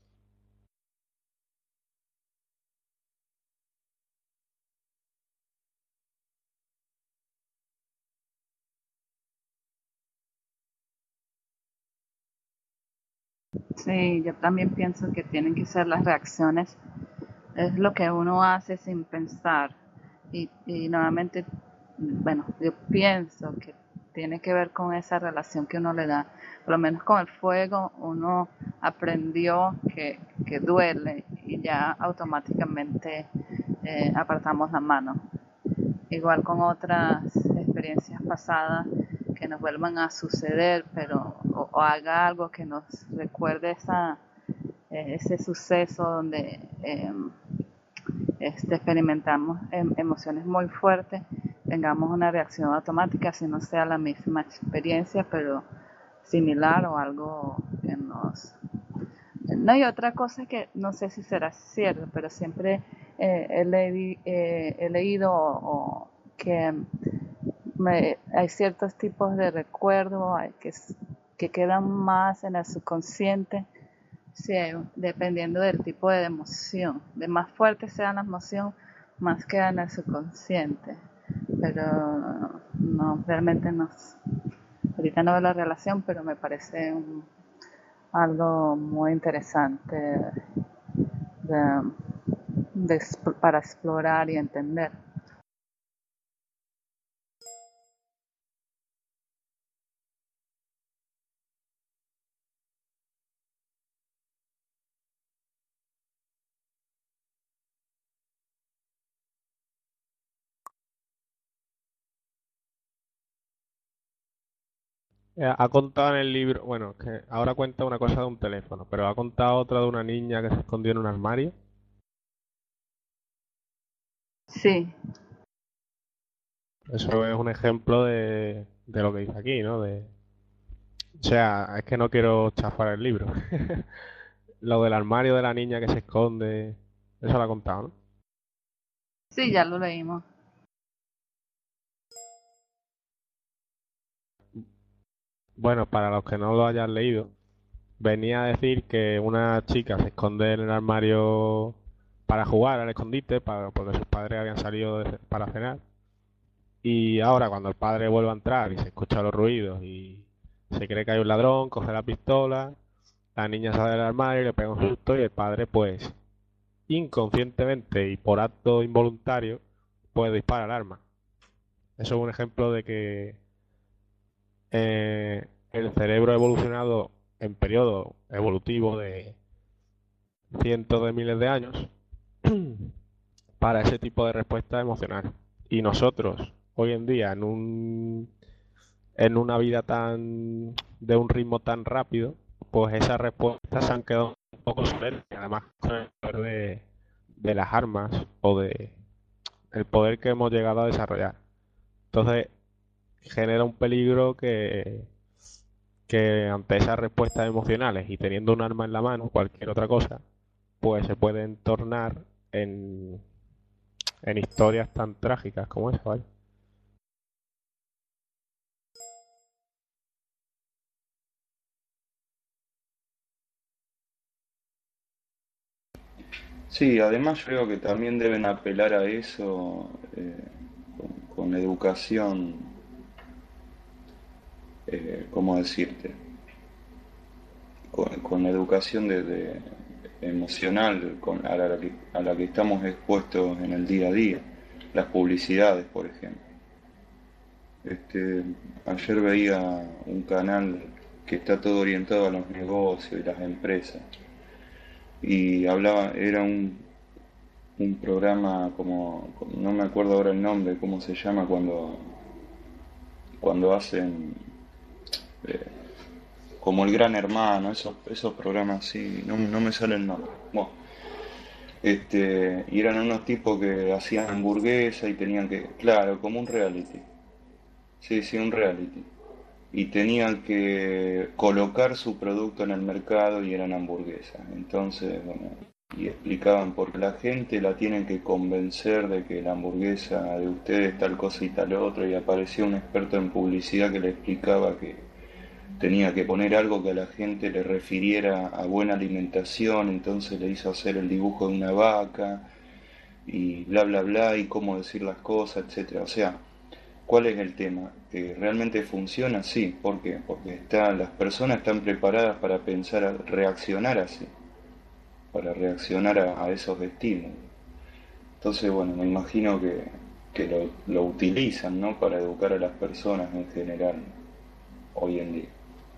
Sí, yo también pienso que tienen que ser las reacciones, es lo que uno hace sin pensar. Y, y nuevamente, bueno, yo pienso que tiene que ver con esa relación que uno le da. Por lo menos con el fuego, uno aprendió que, que duele y ya automáticamente eh, apartamos la mano. Igual con otras experiencias pasadas que nos vuelvan a suceder, pero o, o haga algo que nos recuerde esa, eh, ese suceso donde eh, este, experimentamos em, emociones muy fuertes, tengamos una reacción automática, si no sea la misma experiencia, pero similar o algo que nos... No hay otra cosa que no sé si será cierto, pero siempre eh, he, leí, eh, he leído o, que me, hay ciertos tipos de recuerdos que, que quedan más en el subconsciente. Sí, dependiendo del tipo de emoción. De más fuerte sea la emoción, más queda en el subconsciente. Pero no, realmente no. Ahorita no veo la relación, pero me parece un, algo muy interesante de, de, para explorar y entender. Eh, Ha contado en el libro, bueno, que ahora cuenta una cosa de un teléfono, pero ha contado otra de una niña que se escondió en un armario. Sí, Eso es un ejemplo de, de lo que dice aquí, ¿no? De, o sea, es que no quiero chafar el libro. Lo del armario de la niña que se esconde, eso lo ha contado, ¿no? sí, ya lo leímos. Bueno, para los que no lo hayan leído, venía a decir que una chica se esconde en el armario para jugar al escondite, para, porque sus padres habían salido de- para cenar. Y ahora cuando el padre vuelve a entrar y se escuchan los ruidos y se cree que hay un ladrón, coge la pistola, la niña sale del armario y le pega un susto y el padre pues inconscientemente y por acto involuntario pues dispara el arma. Eso es un ejemplo de que eh, el cerebro ha evolucionado en periodo evolutivo de cientos de miles de años para ese tipo de respuesta emocional. Y nosotros, hoy en día, en un en una vida tan de un ritmo tan rápido, pues esas respuestas se han quedado un poco obsoletas, además con el poder de, de las armas o de el poder que hemos llegado a desarrollar. Entonces genera un peligro que, que ante esas respuestas emocionales y teniendo un arma en la mano, cualquier otra cosa, pues se pueden tornar en, en historias tan trágicas como esa, ¿vale? Sí, además yo creo que también deben apelar a eso eh, con, con educación, eh, ¿cómo decirte? Con, con educación de, de emocional con, a, la que, a la que estamos expuestos en el día a día, las publicidades, por ejemplo. Este, ayer veía un canal que está todo orientado a los negocios y las empresas y hablaba, era un, un programa como, no me acuerdo ahora el nombre, cómo se llama cuando, cuando hacen eh, como el Gran Hermano, esos, esos programas así, no, no me sale el nombre. Bueno, este, y eran unos tipos que hacían hamburguesa y tenían que, claro, como un reality. Sí, sí, un reality. Y tenían que colocar su producto en el mercado y eran hamburguesas. Entonces, bueno, y explicaban por qué la gente la tienen que convencer de que la hamburguesa de ustedes tal cosa y tal otra. Y apareció un experto en publicidad que le explicaba que tenía que poner algo que a la gente le refiriera a buena alimentación. Entonces le hizo hacer el dibujo de una vaca y bla bla bla y cómo decir las cosas, etcétera. O sea, ¿cuál es el tema? ¿Que realmente funciona? Sí. ¿Por qué? Porque está, las personas están preparadas para pensar, a- reaccionar así, para reaccionar a, a esos estímulos. Entonces, bueno, me imagino que, que lo, lo utilizan, ¿no? Para educar a las personas en general, hoy en día.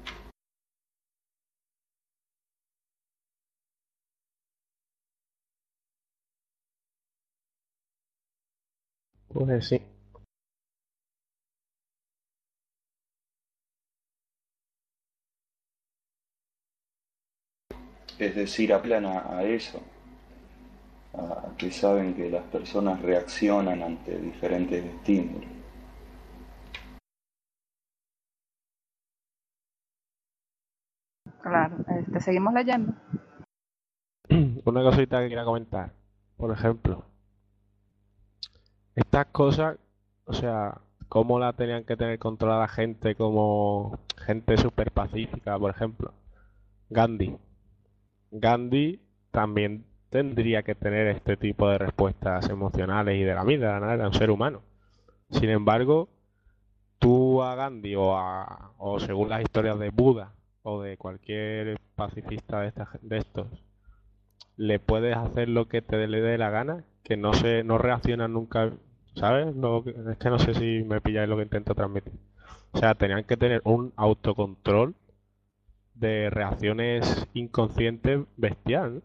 Pues sí. Es decir, apelan a, a eso, a que saben que las personas reaccionan ante diferentes estímulos. Claro, este, seguimos leyendo. Una cosita que quería comentar. Por ejemplo, estas cosas, o sea, cómo la tenían que tener controlada gente como gente súper pacífica, por ejemplo. Gandhi. Gandhi también tendría que tener este tipo de respuestas emocionales y de la vida, ¿no? Era un ser humano. Sin embargo, tú a Gandhi o, a, o según las historias de Buda o de cualquier pacifista de, esta, de estos, le puedes hacer lo que te le dé la gana, que no se, no reacciona nunca, ¿sabes? No, es que no sé si me pilláis lo que intento transmitir. O sea, tenían que tener un autocontrol de reacciones inconscientes bestial, ¿no?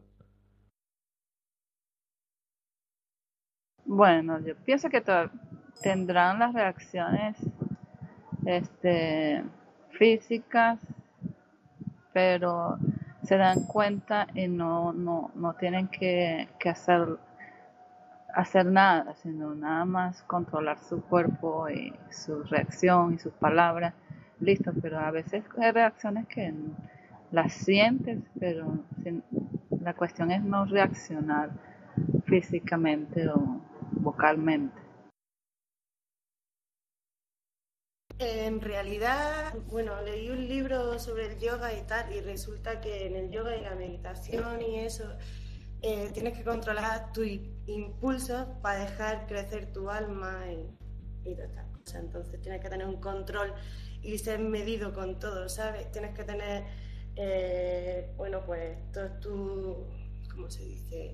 Bueno, yo pienso que to- tendrán las reacciones este, físicas, pero se dan cuenta y no, no, no tienen que, que hacer, hacer nada, sino nada más controlar su cuerpo y su reacción y sus palabras. Listo, pero a veces hay reacciones que las sientes, pero sin- la cuestión es no reaccionar físicamente o vocalmente. En realidad, bueno, leí un libro sobre el yoga y tal, y resulta que en el yoga y la meditación y eso, eh, tienes que controlar tus impulsos para dejar crecer tu alma y, y todas estas cosas. Entonces tienes que tener un control y ser medido con todo, ¿sabes? Tienes que tener, eh, bueno, pues todo tu, ¿cómo se dice?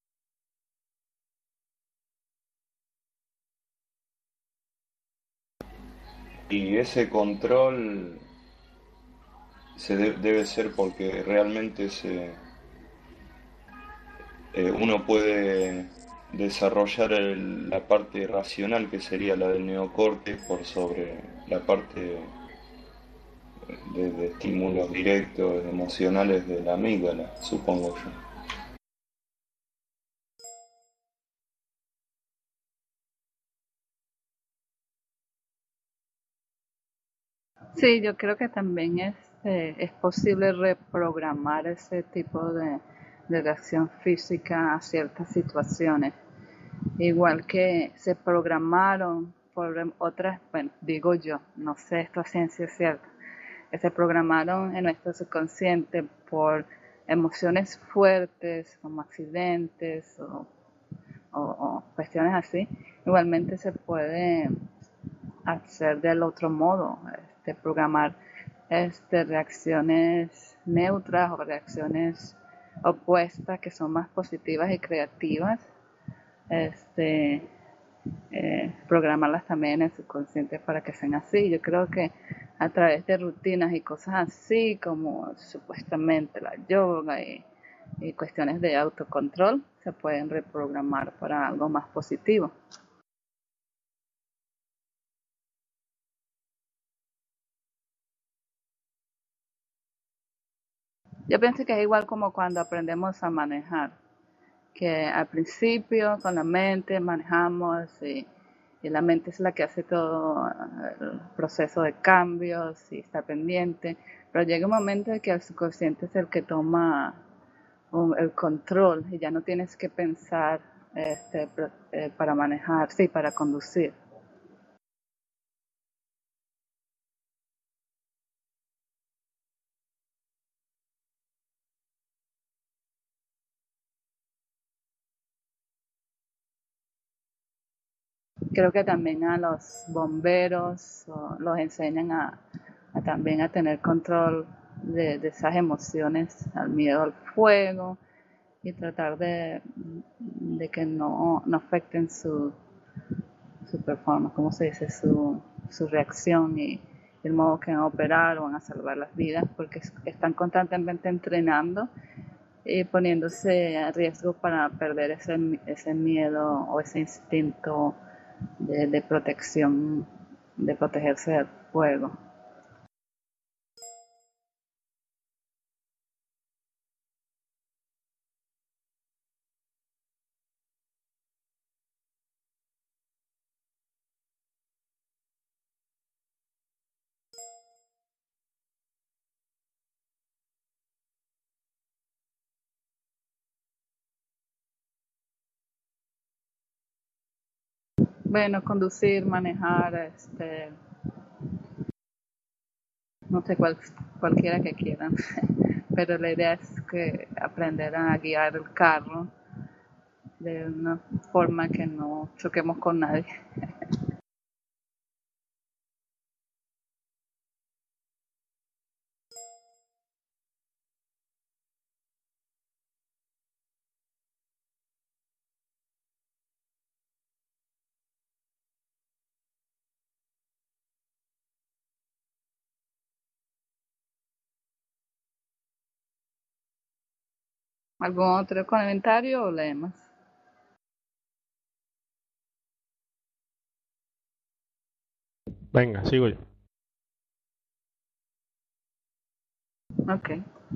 Y ese control se de- debe ser porque realmente se, eh, uno puede desarrollar el- la parte racional que sería la del neocorte por sobre la parte de, de estímulos directos emocionales de la amígdala, supongo yo. Sí, yo creo que también es, eh, es posible reprogramar ese tipo de, de reacción física a ciertas situaciones. Igual que se programaron por otras, bueno, digo yo, no sé esto a ciencia cierta, que se programaron en nuestro subconsciente por emociones fuertes como accidentes o, o, o cuestiones así. Igualmente se puede hacer del otro modo, este, programar este, reacciones neutras o reacciones opuestas que son más positivas y creativas, este, eh, programarlas también en el subconsciente para que sean así. Yo creo que a través de rutinas y cosas así como supuestamente la yoga y, y cuestiones de autocontrol se pueden reprogramar para algo más positivo. Yo pienso que es igual como cuando aprendemos a manejar, que al principio con la mente manejamos y, y la mente es la que hace todo el proceso de cambios y está pendiente, pero llega un momento en que el subconsciente es el que toma um, el control y ya no tienes que pensar este, eh, para manejar, sí, para conducir. Creo que también a los bomberos o, los enseñan a, a también a tener control de, de esas emociones, al miedo al fuego y tratar de, de que no, no afecten su, su performance, ¿cómo se dice? Su, su reacción y el modo que van a operar o van a salvar las vidas, porque están constantemente entrenando y poniéndose a riesgo para perder ese, ese miedo o ese instinto de, de protección, de protegerse del fuego. Bueno, conducir, manejar, este, no sé, cual, cualquiera que quieran, pero la idea es que aprender a guiar el carro de una forma que no choquemos con nadie. ¿Algún otro comentario o leemos? Venga, sigo yo. Ok.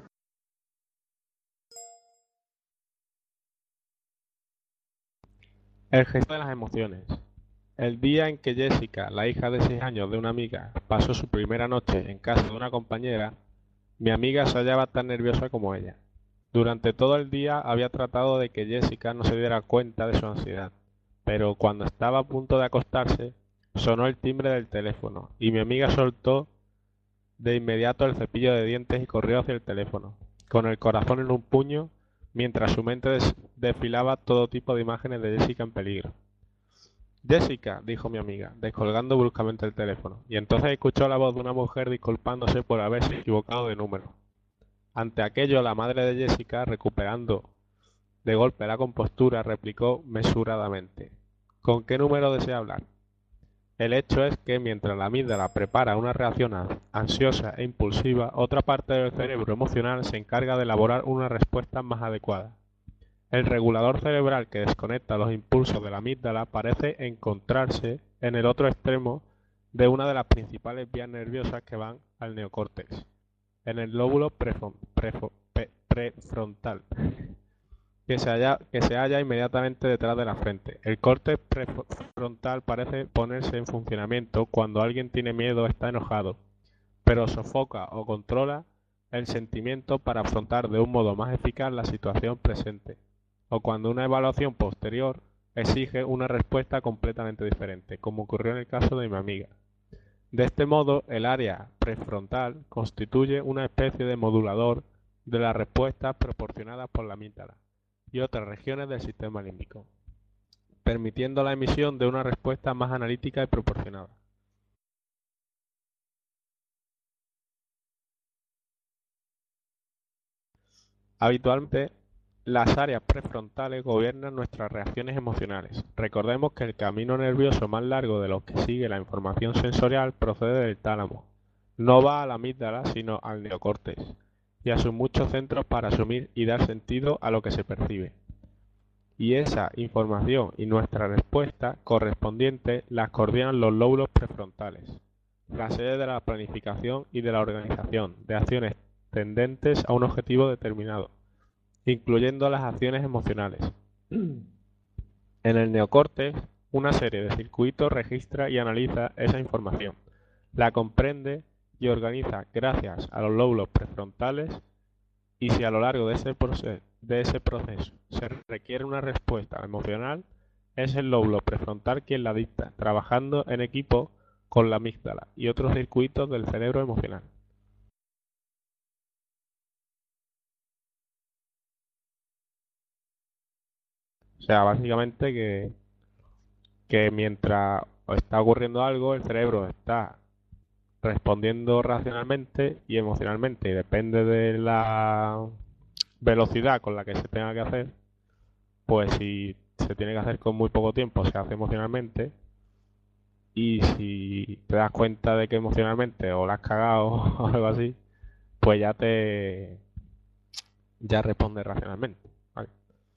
El gesto de las emociones. El día en que Jessica, la hija de seis años de una amiga, pasó su primera noche en casa de una compañera, mi amiga se hallaba tan nerviosa como ella. Durante todo el día había tratado de que Jessica no se diera cuenta de su ansiedad, pero cuando estaba a punto de acostarse, sonó el timbre del teléfono y mi amiga soltó de inmediato el cepillo de dientes y corrió hacia el teléfono, con el corazón en un puño, mientras su mente des desfilaba todo tipo de imágenes de Jessica en peligro. Jessica, dijo mi amiga, descolgando bruscamente el teléfono, y entonces escuchó la voz de una mujer disculpándose por haberse equivocado de número. Ante aquello, la madre de Jessica, recuperando de golpe la compostura, replicó mesuradamente: ¿Con qué número desea hablar? El hecho es que mientras la amígdala prepara una reacción ansiosa e impulsiva, otra parte del cerebro emocional se encarga de elaborar una respuesta más adecuada. El regulador cerebral que desconecta los impulsos de la amígdala parece encontrarse en el otro extremo de una de las principales vías nerviosas que van al neocórtex, en el lóbulo prefrontal, que se halla, que se halla inmediatamente detrás de la frente. El córtex prefrontal parece ponerse en funcionamiento cuando alguien tiene miedo o está enojado, pero sofoca o controla el sentimiento para afrontar de un modo más eficaz la situación presente, o cuando una evaluación posterior exige una respuesta completamente diferente, como ocurrió en el caso de mi amiga. De este modo, el área prefrontal constituye una especie de modulador de las respuestas proporcionadas por la amígdala y otras regiones del sistema límbico, permitiendo la emisión de una respuesta más analítica y proporcionada. Habitualmente, las áreas prefrontales gobiernan nuestras reacciones emocionales. Recordemos que el camino nervioso más largo de lo que sigue la información sensorial procede del tálamo. No va a la amígdala, sino al neocórtex. y a sus muchos centros para asumir y dar sentido a lo que se percibe. Y esa información y nuestra respuesta correspondiente las coordinan los lóbulos prefrontales, la sede de la planificación y de la organización de acciones tendentes a un objetivo determinado, incluyendo las acciones emocionales. En el neocórtex, una serie de circuitos registra y analiza esa información, la comprende y organiza gracias a los lóbulos prefrontales, y si a lo largo de ese, proceso, de ese proceso se requiere una respuesta emocional, es el lóbulo prefrontal quien la dicta, trabajando en equipo con la amígdala y otros circuitos del cerebro emocional. O sea, básicamente que, que mientras está ocurriendo algo, el cerebro está respondiendo racionalmente y emocionalmente, y depende de la velocidad con la que se tenga que hacer, pues si se tiene que hacer con muy poco tiempo, se hace emocionalmente, y si te das cuenta de que emocionalmente o la has cagado o algo así, pues ya te ya responde racionalmente, ¿vale?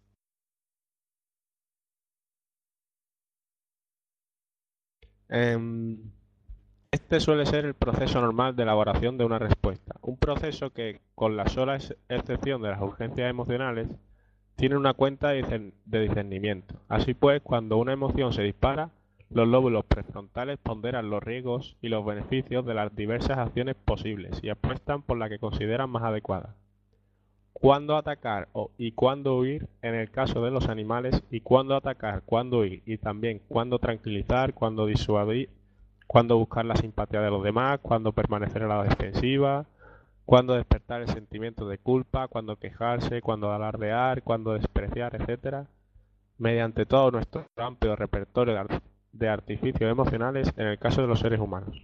Em, Este suele ser el proceso normal de elaboración de una respuesta, un proceso que, con la sola ex- excepción de las urgencias emocionales, tiene una cuenta de discern- de discernimiento. Así pues, cuando una emoción se dispara, los lóbulos prefrontales ponderan los riesgos y los beneficios de las diversas acciones posibles y apuestan por la que consideran más adecuada. Cuándo atacar o- y cuándo huir en el caso de los animales, y cuándo atacar, cuándo huir y también cuándo tranquilizar, cuándo disuadir, cuándo buscar la simpatía de los demás, cuándo permanecer a la defensiva, cuándo despertar el sentimiento de culpa, cuándo quejarse, cuándo alardear, cuándo despreciar, etcétera, mediante todo nuestro amplio repertorio de, ar- de artificios emocionales en el caso de los seres humanos.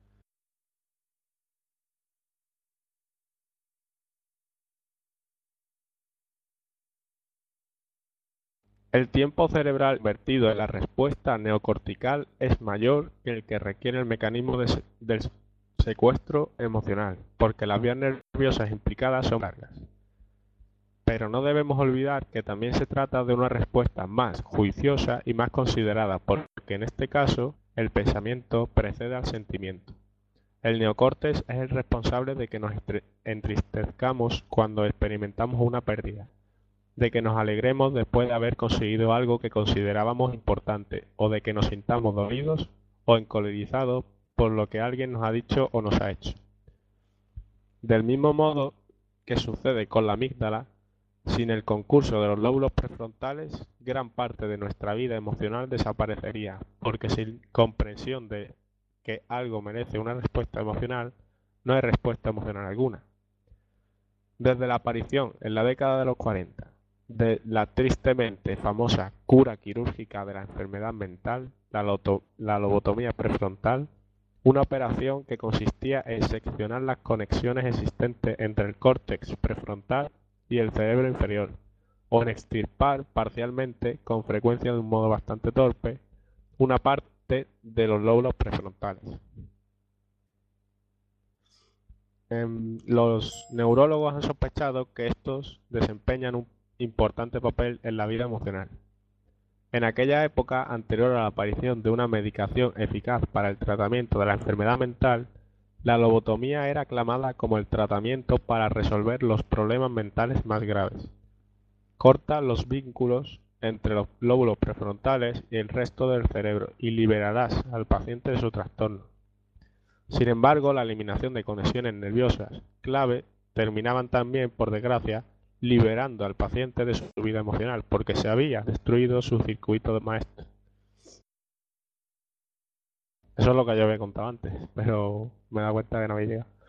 El tiempo cerebral invertido en la respuesta neocortical es mayor que el que requiere el mecanismo de se- del secuestro emocional, porque las vías nerviosas implicadas son largas. Pero no debemos olvidar que también se trata de una respuesta más juiciosa y más considerada, porque en este caso el pensamiento precede al sentimiento. El neocórtex es el responsable de que nos estre- entristezcamos cuando experimentamos una pérdida, de que nos alegremos después de haber conseguido algo que considerábamos importante, o de que nos sintamos dolidos o encolerizados por lo que alguien nos ha dicho o nos ha hecho. Del mismo modo que sucede con la amígdala, sin el concurso de los lóbulos prefrontales, gran parte de nuestra vida emocional desaparecería, porque sin comprensión de que algo merece una respuesta emocional, no hay respuesta emocional alguna. Desde la aparición, en la década de los cuarenta, de la tristemente famosa cura quirúrgica de la enfermedad mental, la, loto- la lobotomía prefrontal, una operación que consistía en seccionar las conexiones existentes entre el córtex prefrontal y el cerebro inferior, o en extirpar parcialmente, con frecuencia de un modo bastante torpe, una parte de los lóbulos prefrontales. Em, los neurólogos han sospechado que estos desempeñan un importante papel en la vida emocional. En aquella época, anterior a la aparición de una medicación eficaz para el tratamiento de la enfermedad mental, la lobotomía era aclamada como el tratamiento para resolver los problemas mentales más graves. Corta los vínculos entre los lóbulos prefrontales y el resto del cerebro y liberarás al paciente de su trastorno. Sin embargo, la eliminación de conexiones nerviosas clave terminaban también, por desgracia, liberando al paciente de su vida emocional, porque se había destruido su circuito de maestro. Eso es lo que yo había contado antes, pero me he dado cuenta que no había llegado.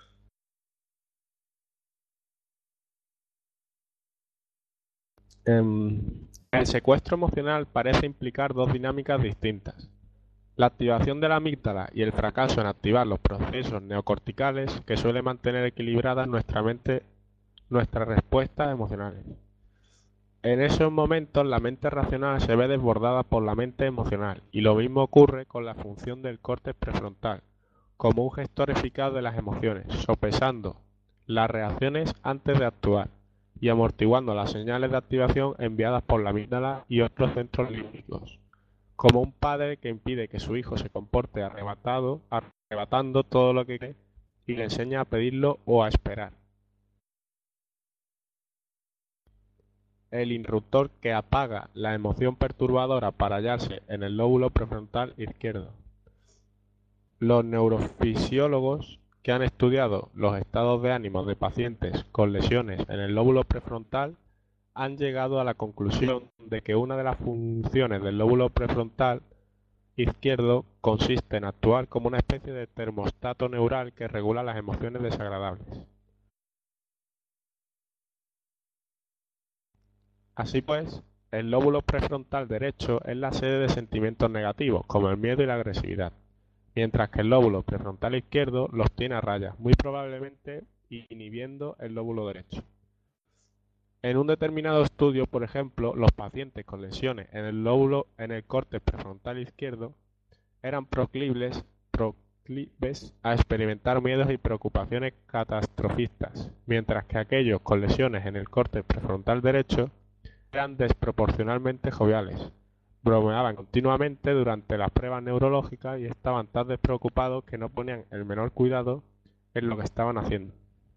Em, el secuestro emocional parece implicar dos dinámicas distintas. La activación de la amígdala y el fracaso en activar los procesos neocorticales que suele mantener equilibradas nuestra mente, nuestras respuestas emocionales. En esos momentos la mente racional se ve desbordada por la mente emocional, y lo mismo ocurre con la función del córtex prefrontal, como un gestor eficaz de las emociones, sopesando las reacciones antes de actuar y amortiguando las señales de activación enviadas por la amígdala y otros centros límbicos, como un padre que impide que su hijo se comporte arrebatado, arrebatando todo lo que quiere y le enseña a pedirlo o a esperar. El interruptor que apaga la emoción perturbadora para hallarse en el lóbulo prefrontal izquierdo. Los neurofisiólogos que han estudiado los estados de ánimo de pacientes con lesiones en el lóbulo prefrontal han llegado a la conclusión de que una de las funciones del lóbulo prefrontal izquierdo consiste en actuar como una especie de termostato neural que regula las emociones desagradables. Así pues, el lóbulo prefrontal derecho es la sede de sentimientos negativos, como el miedo y la agresividad, mientras que el lóbulo prefrontal izquierdo los tiene a raya, muy probablemente inhibiendo el lóbulo derecho. En un determinado estudio, por ejemplo, los pacientes con lesiones en el lóbulo en el córtex prefrontal izquierdo eran proclives, proclives a experimentar miedos y preocupaciones catastrofistas, mientras que aquellos con lesiones en el córtex prefrontal derecho eran desproporcionalmente joviales, bromeaban continuamente durante las pruebas neurológicas y estaban tan despreocupados que no ponían el menor cuidado en lo que estaban haciendo.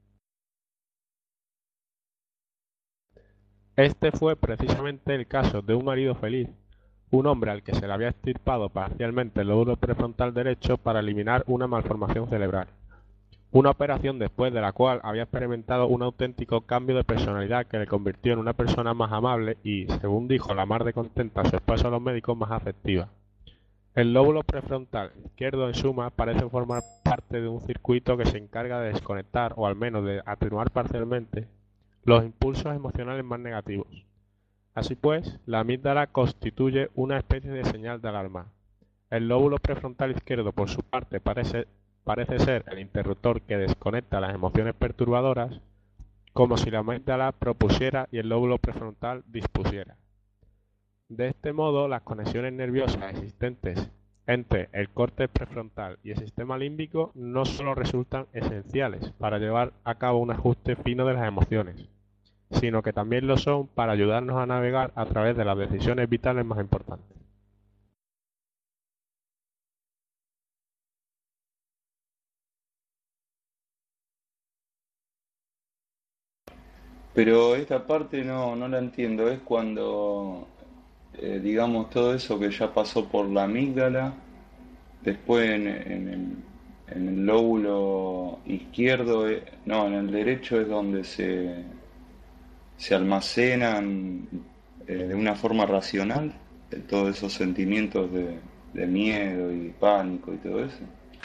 Este fue precisamente el caso de un marido feliz, un hombre al que se le había extirpado parcialmente el lóbulo prefrontal derecho para eliminar una malformación cerebral. Una operación después de la cual había experimentado un auténtico cambio de personalidad que le convirtió en una persona más amable y, según dijo la mar de contenta a su esposo a los médicos, más afectiva. El lóbulo prefrontal izquierdo, en suma, parece formar parte de un circuito que se encarga de desconectar, o al menos de atenuar parcialmente, los impulsos emocionales más negativos. Así pues, la amígdala constituye una especie de señal de alarma. El lóbulo prefrontal izquierdo, por su parte, parece Parece ser el interruptor que desconecta las emociones perturbadoras, como si la amígdala propusiera y el lóbulo prefrontal dispusiera. De este modo, las conexiones nerviosas existentes entre el córtex prefrontal y el sistema límbico no solo resultan esenciales para llevar a cabo un ajuste fino de las emociones, sino que también lo son para ayudarnos a navegar a través de las decisiones vitales más importantes. Pero esta parte no, no la entiendo, es cuando, eh, digamos, todo eso que ya pasó por la amígdala, después en, en el, en el lóbulo izquierdo, eh, no, en el derecho es donde se, se almacenan eh, de una forma racional eh, todos esos sentimientos de, de miedo y pánico y todo eso.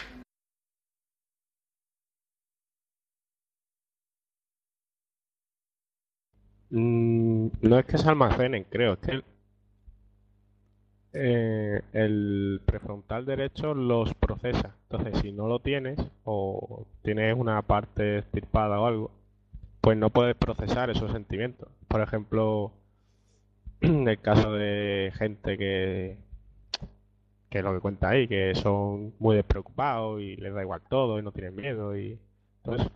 Mm, no es que se almacenen, creo, es que eh, el prefrontal derecho los procesa. Entonces, si no lo tienes o tienes una parte extirpada o algo, pues no puedes procesar esos sentimientos. Por ejemplo, en el caso de gente que, que es lo que cuenta ahí, que son muy despreocupados y les da igual todo y no tienen miedo y todo eso.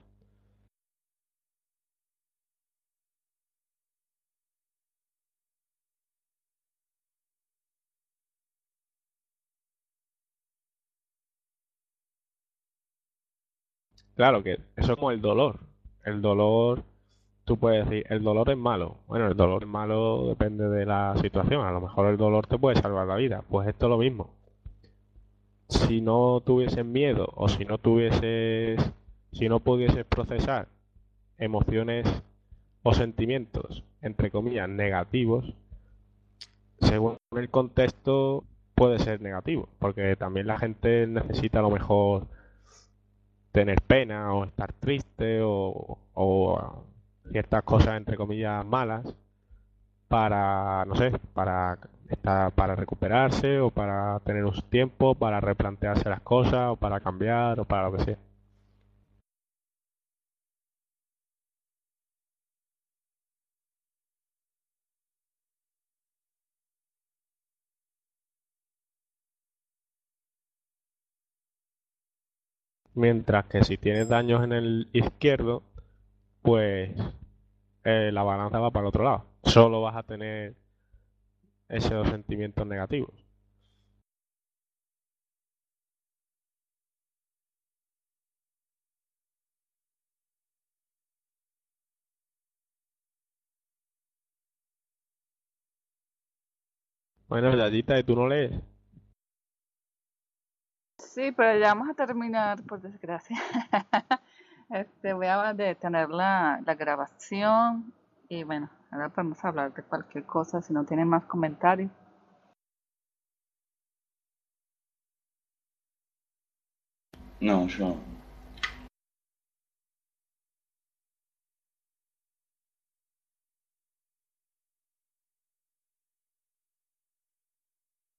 Claro que eso es como el dolor. El dolor, tú puedes decir, el dolor es malo. Bueno, el dolor es malo depende de la situación. A lo mejor el dolor te puede salvar la vida. Pues esto es lo mismo. Si no tuvieses miedo o si no tuvieses, si no pudieses procesar emociones o sentimientos, entre comillas, negativos, según el contexto puede ser negativo, porque también la gente necesita a lo mejor tener pena o estar triste o, o ciertas cosas entre comillas malas para, no sé, para estar, para recuperarse o para tener un tiempo, para replantearse las cosas o para cambiar o para lo que sea. Mientras que si tienes daños en el izquierdo, pues eh, la balanza va para el otro lado. Solo vas a tener esos sentimientos negativos. Bueno, Yayita, ¿y tú no lees? Sí, pero ya vamos a terminar, por desgracia. Este, voy a detener la, la grabación y bueno, ahora podemos hablar de cualquier cosa si no tienen más comentarios. No, yo